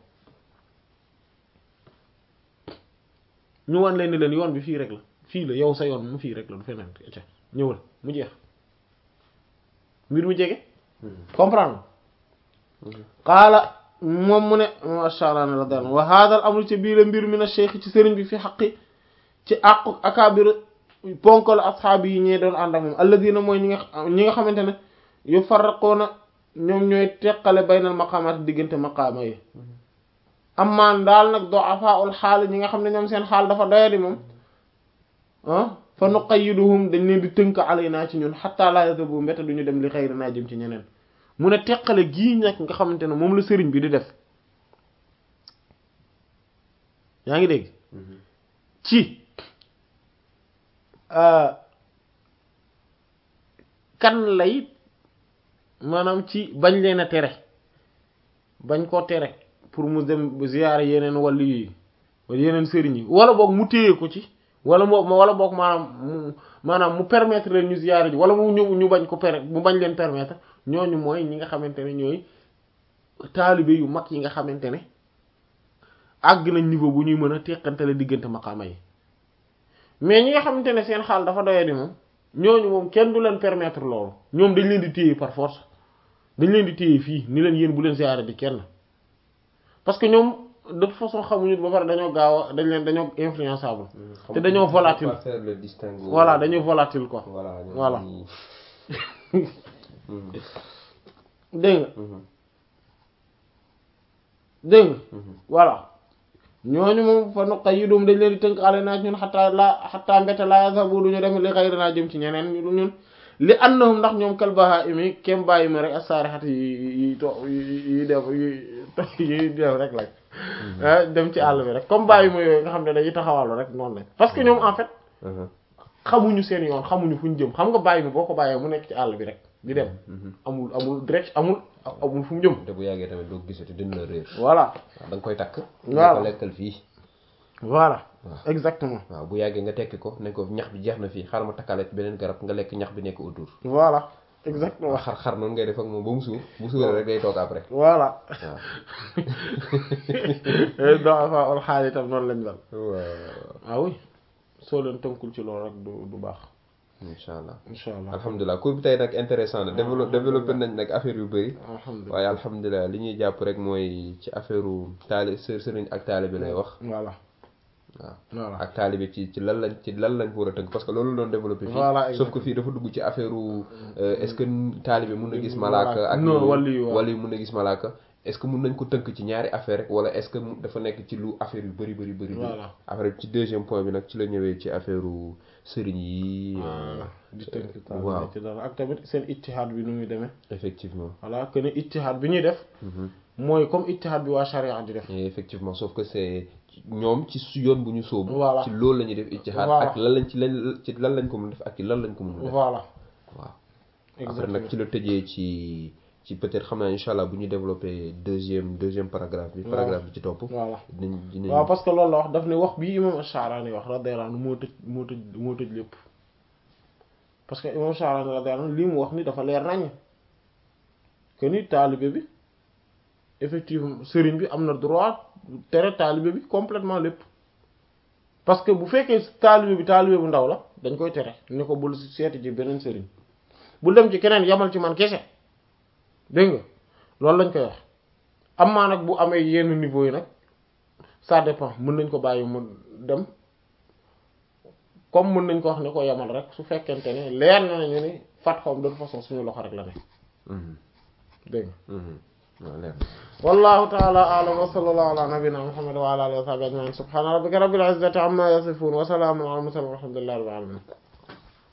ñu wan leen ni leen yoon bi fii rek la fii la yow sa yoon mu fii rek la du feneen ca ñëwal mu jeex mbir mu jege comprendre xaala moom mu ne masha Allah la dal wa hadal amul ci bii la mbir mi na cheikh ci sëriñ bi fi xaqi ci àqu akabir ponkal asxaabi yi ñee doon ànd ak moom alladina mooy ñi nga ñi nga xamante ne yu farraqoona ñoom ñooy teqale baynal maqaamaat diggante maqaama yi amaan daal nag du'afaa'ul xaal ñi nga xam ne ñoom seen xaal dafa doyadi moom ah fa nuqayyiduhum dañ leen di tënk alaynaa ci ñun xatta laa yadhabu mbete duñu dem li xayrinaa jëm ci ñeneen mu ne teqale gii nag nga xamante ne moom la sëriñ bi di def yaa ngi dégg ci kan lay maanaam ci bañ leen a tere bañ koo tere pour mu dem ziyaare yeneen wàllu yi wala yeneen sëriñ yi wala boog mu téye ko ci wala moo wala boog maanaam mu maanaam mu permettre leen ñu ziyaare ji wala mu ñu ñu bañ ko per mu bañ leen permettre ñooñu mooy ñi nga xamante ne ñooy taalibe yu mag yi nga xamante ne àgg nañ niveau bu ñuy mën a teqantale diggante maqaama yi mais ñi nga xamante ne seen xaal dafa doyadi moom ñooñu moom kenn du leen permettre loolu ñoom dañ leen di téye par force dañ leen di téye fii ni leen yéen bu leen ziyaare di kenn parce que ñoom de toute façon xamuñu ba pare dañoo gaaw a dañ leen dañoo influençable te dañoo volatile voilà dañoo volatile quoi voilà dégg nga dégg nga voilà ñooñu moom fa nuqayyidum dañ leen di tënk ale naa ñun xataa la xataa mbete la yasabu duñu dem li xayrinaa jëm ci ñeneen ñu du ñun li annahum ndax ñoom kal bahaa'imi kem bàyyi ma rek as-saarixat yi yi to yi def yi def rek lañ dem ci àll bi rek comme bàyyi ma yooyu nga xam ne dañuy taxawàllu rek noonu lañ parce que ñoom en fait xamuñu seen yoon xamuñu fu ñu jëm xam nga bàyyi ma boo ko bàyyee mu nekk ci àll bi rek di dem amul amul direct amul amul fu mu jëm te bu yàggee tamit doo gisati dina la réer voilà da nga koy takk voilà ko lekkal fii voilà exactement waaw bu yàggee nga tekki ko ne ko ñax bi jeex na fii xar ma takkale ci beneen garab nga lekk ñax bi nekk autour voilà exactement xar xar noonu ngay def ak moom ba mu suur bu suuree rek day toog après voilà waaw dafa ol xaal itam noonu lañ dal ah oui soo leen tënkul ci loolu rek du du baax incha allah incha allah alhamdulilah cours bi tey nag intéressant na développé développé nañ nag affaire yu bëri waaye alhamdulilah li ñuy jàpp rek mooy ci affaire u taali sëriñ ak taalibe bi lay wax voilà waaw ak taalibe ci ci lan lañ ci lan lañ ko war a tënk parce que loolu doon développé fii sauf que fii dafa dugg ci affaire u est-ce que taalibe mun na gis malaaka ak wali mun na gis malaaka est-ce que mun nañ ko tënk ci ñaari affaire rek wala est-ce que dafa nekk ci lu affaire yu bari bari bari voilà après ci deuxième point bi nag ci la ñëwee ci affaire sëriñ yi di tënk taal waaw ci dara ak tamit seen ijtihaad bi nu muy demee effectivement voilà que ne ijtihaad bi ñuy def mooy comme ijtihaad bi waa charia di def et effectivement sauf que c'est ñoom ci su yoon bu ñu sóobu voilà ci loolu la ñuy def ijtihaad ak lan lañ ci lan ci lan lañ ko mën def ak ci lan lañ ko mën def voilà waaw après nag ci la tëjee ci ci peut-être xam naa incha allah bu ñu développé deuxième deuxième paragraphe bi paragraphe bi ci topp voilà dinañ dinañ waaw parce que loolu la wax daf ne wax bii imam Ash-Sha'rani wax radiyallahu anhu moo tëj moo tëj moo tëj lépp parce que imam Ash-Sha'rani radiyallahu anhu lii mu wax ni dafa leer nañ que ni taalibe bi effectivement sëriñ bi am na droit tere taalibe bi complètement lépp parce que bu fekkee taalibe bi taalibe bu ndaw la dañ koy tere ni ko bul seeti ji beneen sëriñ bul dem ci keneen yamal ci man kese dégg nga loolu lañ koy wax am maa nag bu amee yenn niveau yi nag ça dépend mën nañ ko bàyyi mu dem comme mën nañ ko wax ne ko yamal rek su fekkente ne leer na nañu ni fat xawm de toute façon suñu loxo rek la ne dégg nga wallahu ta'ala a'lam wa sallallahu ala nabiyyina muhammad wa ala alihi wa sahbihi ajma'in subhana rabbika rabbil izzati amma yasifun wa salamun ala al mursalin walhamdulillahi rabbil alamin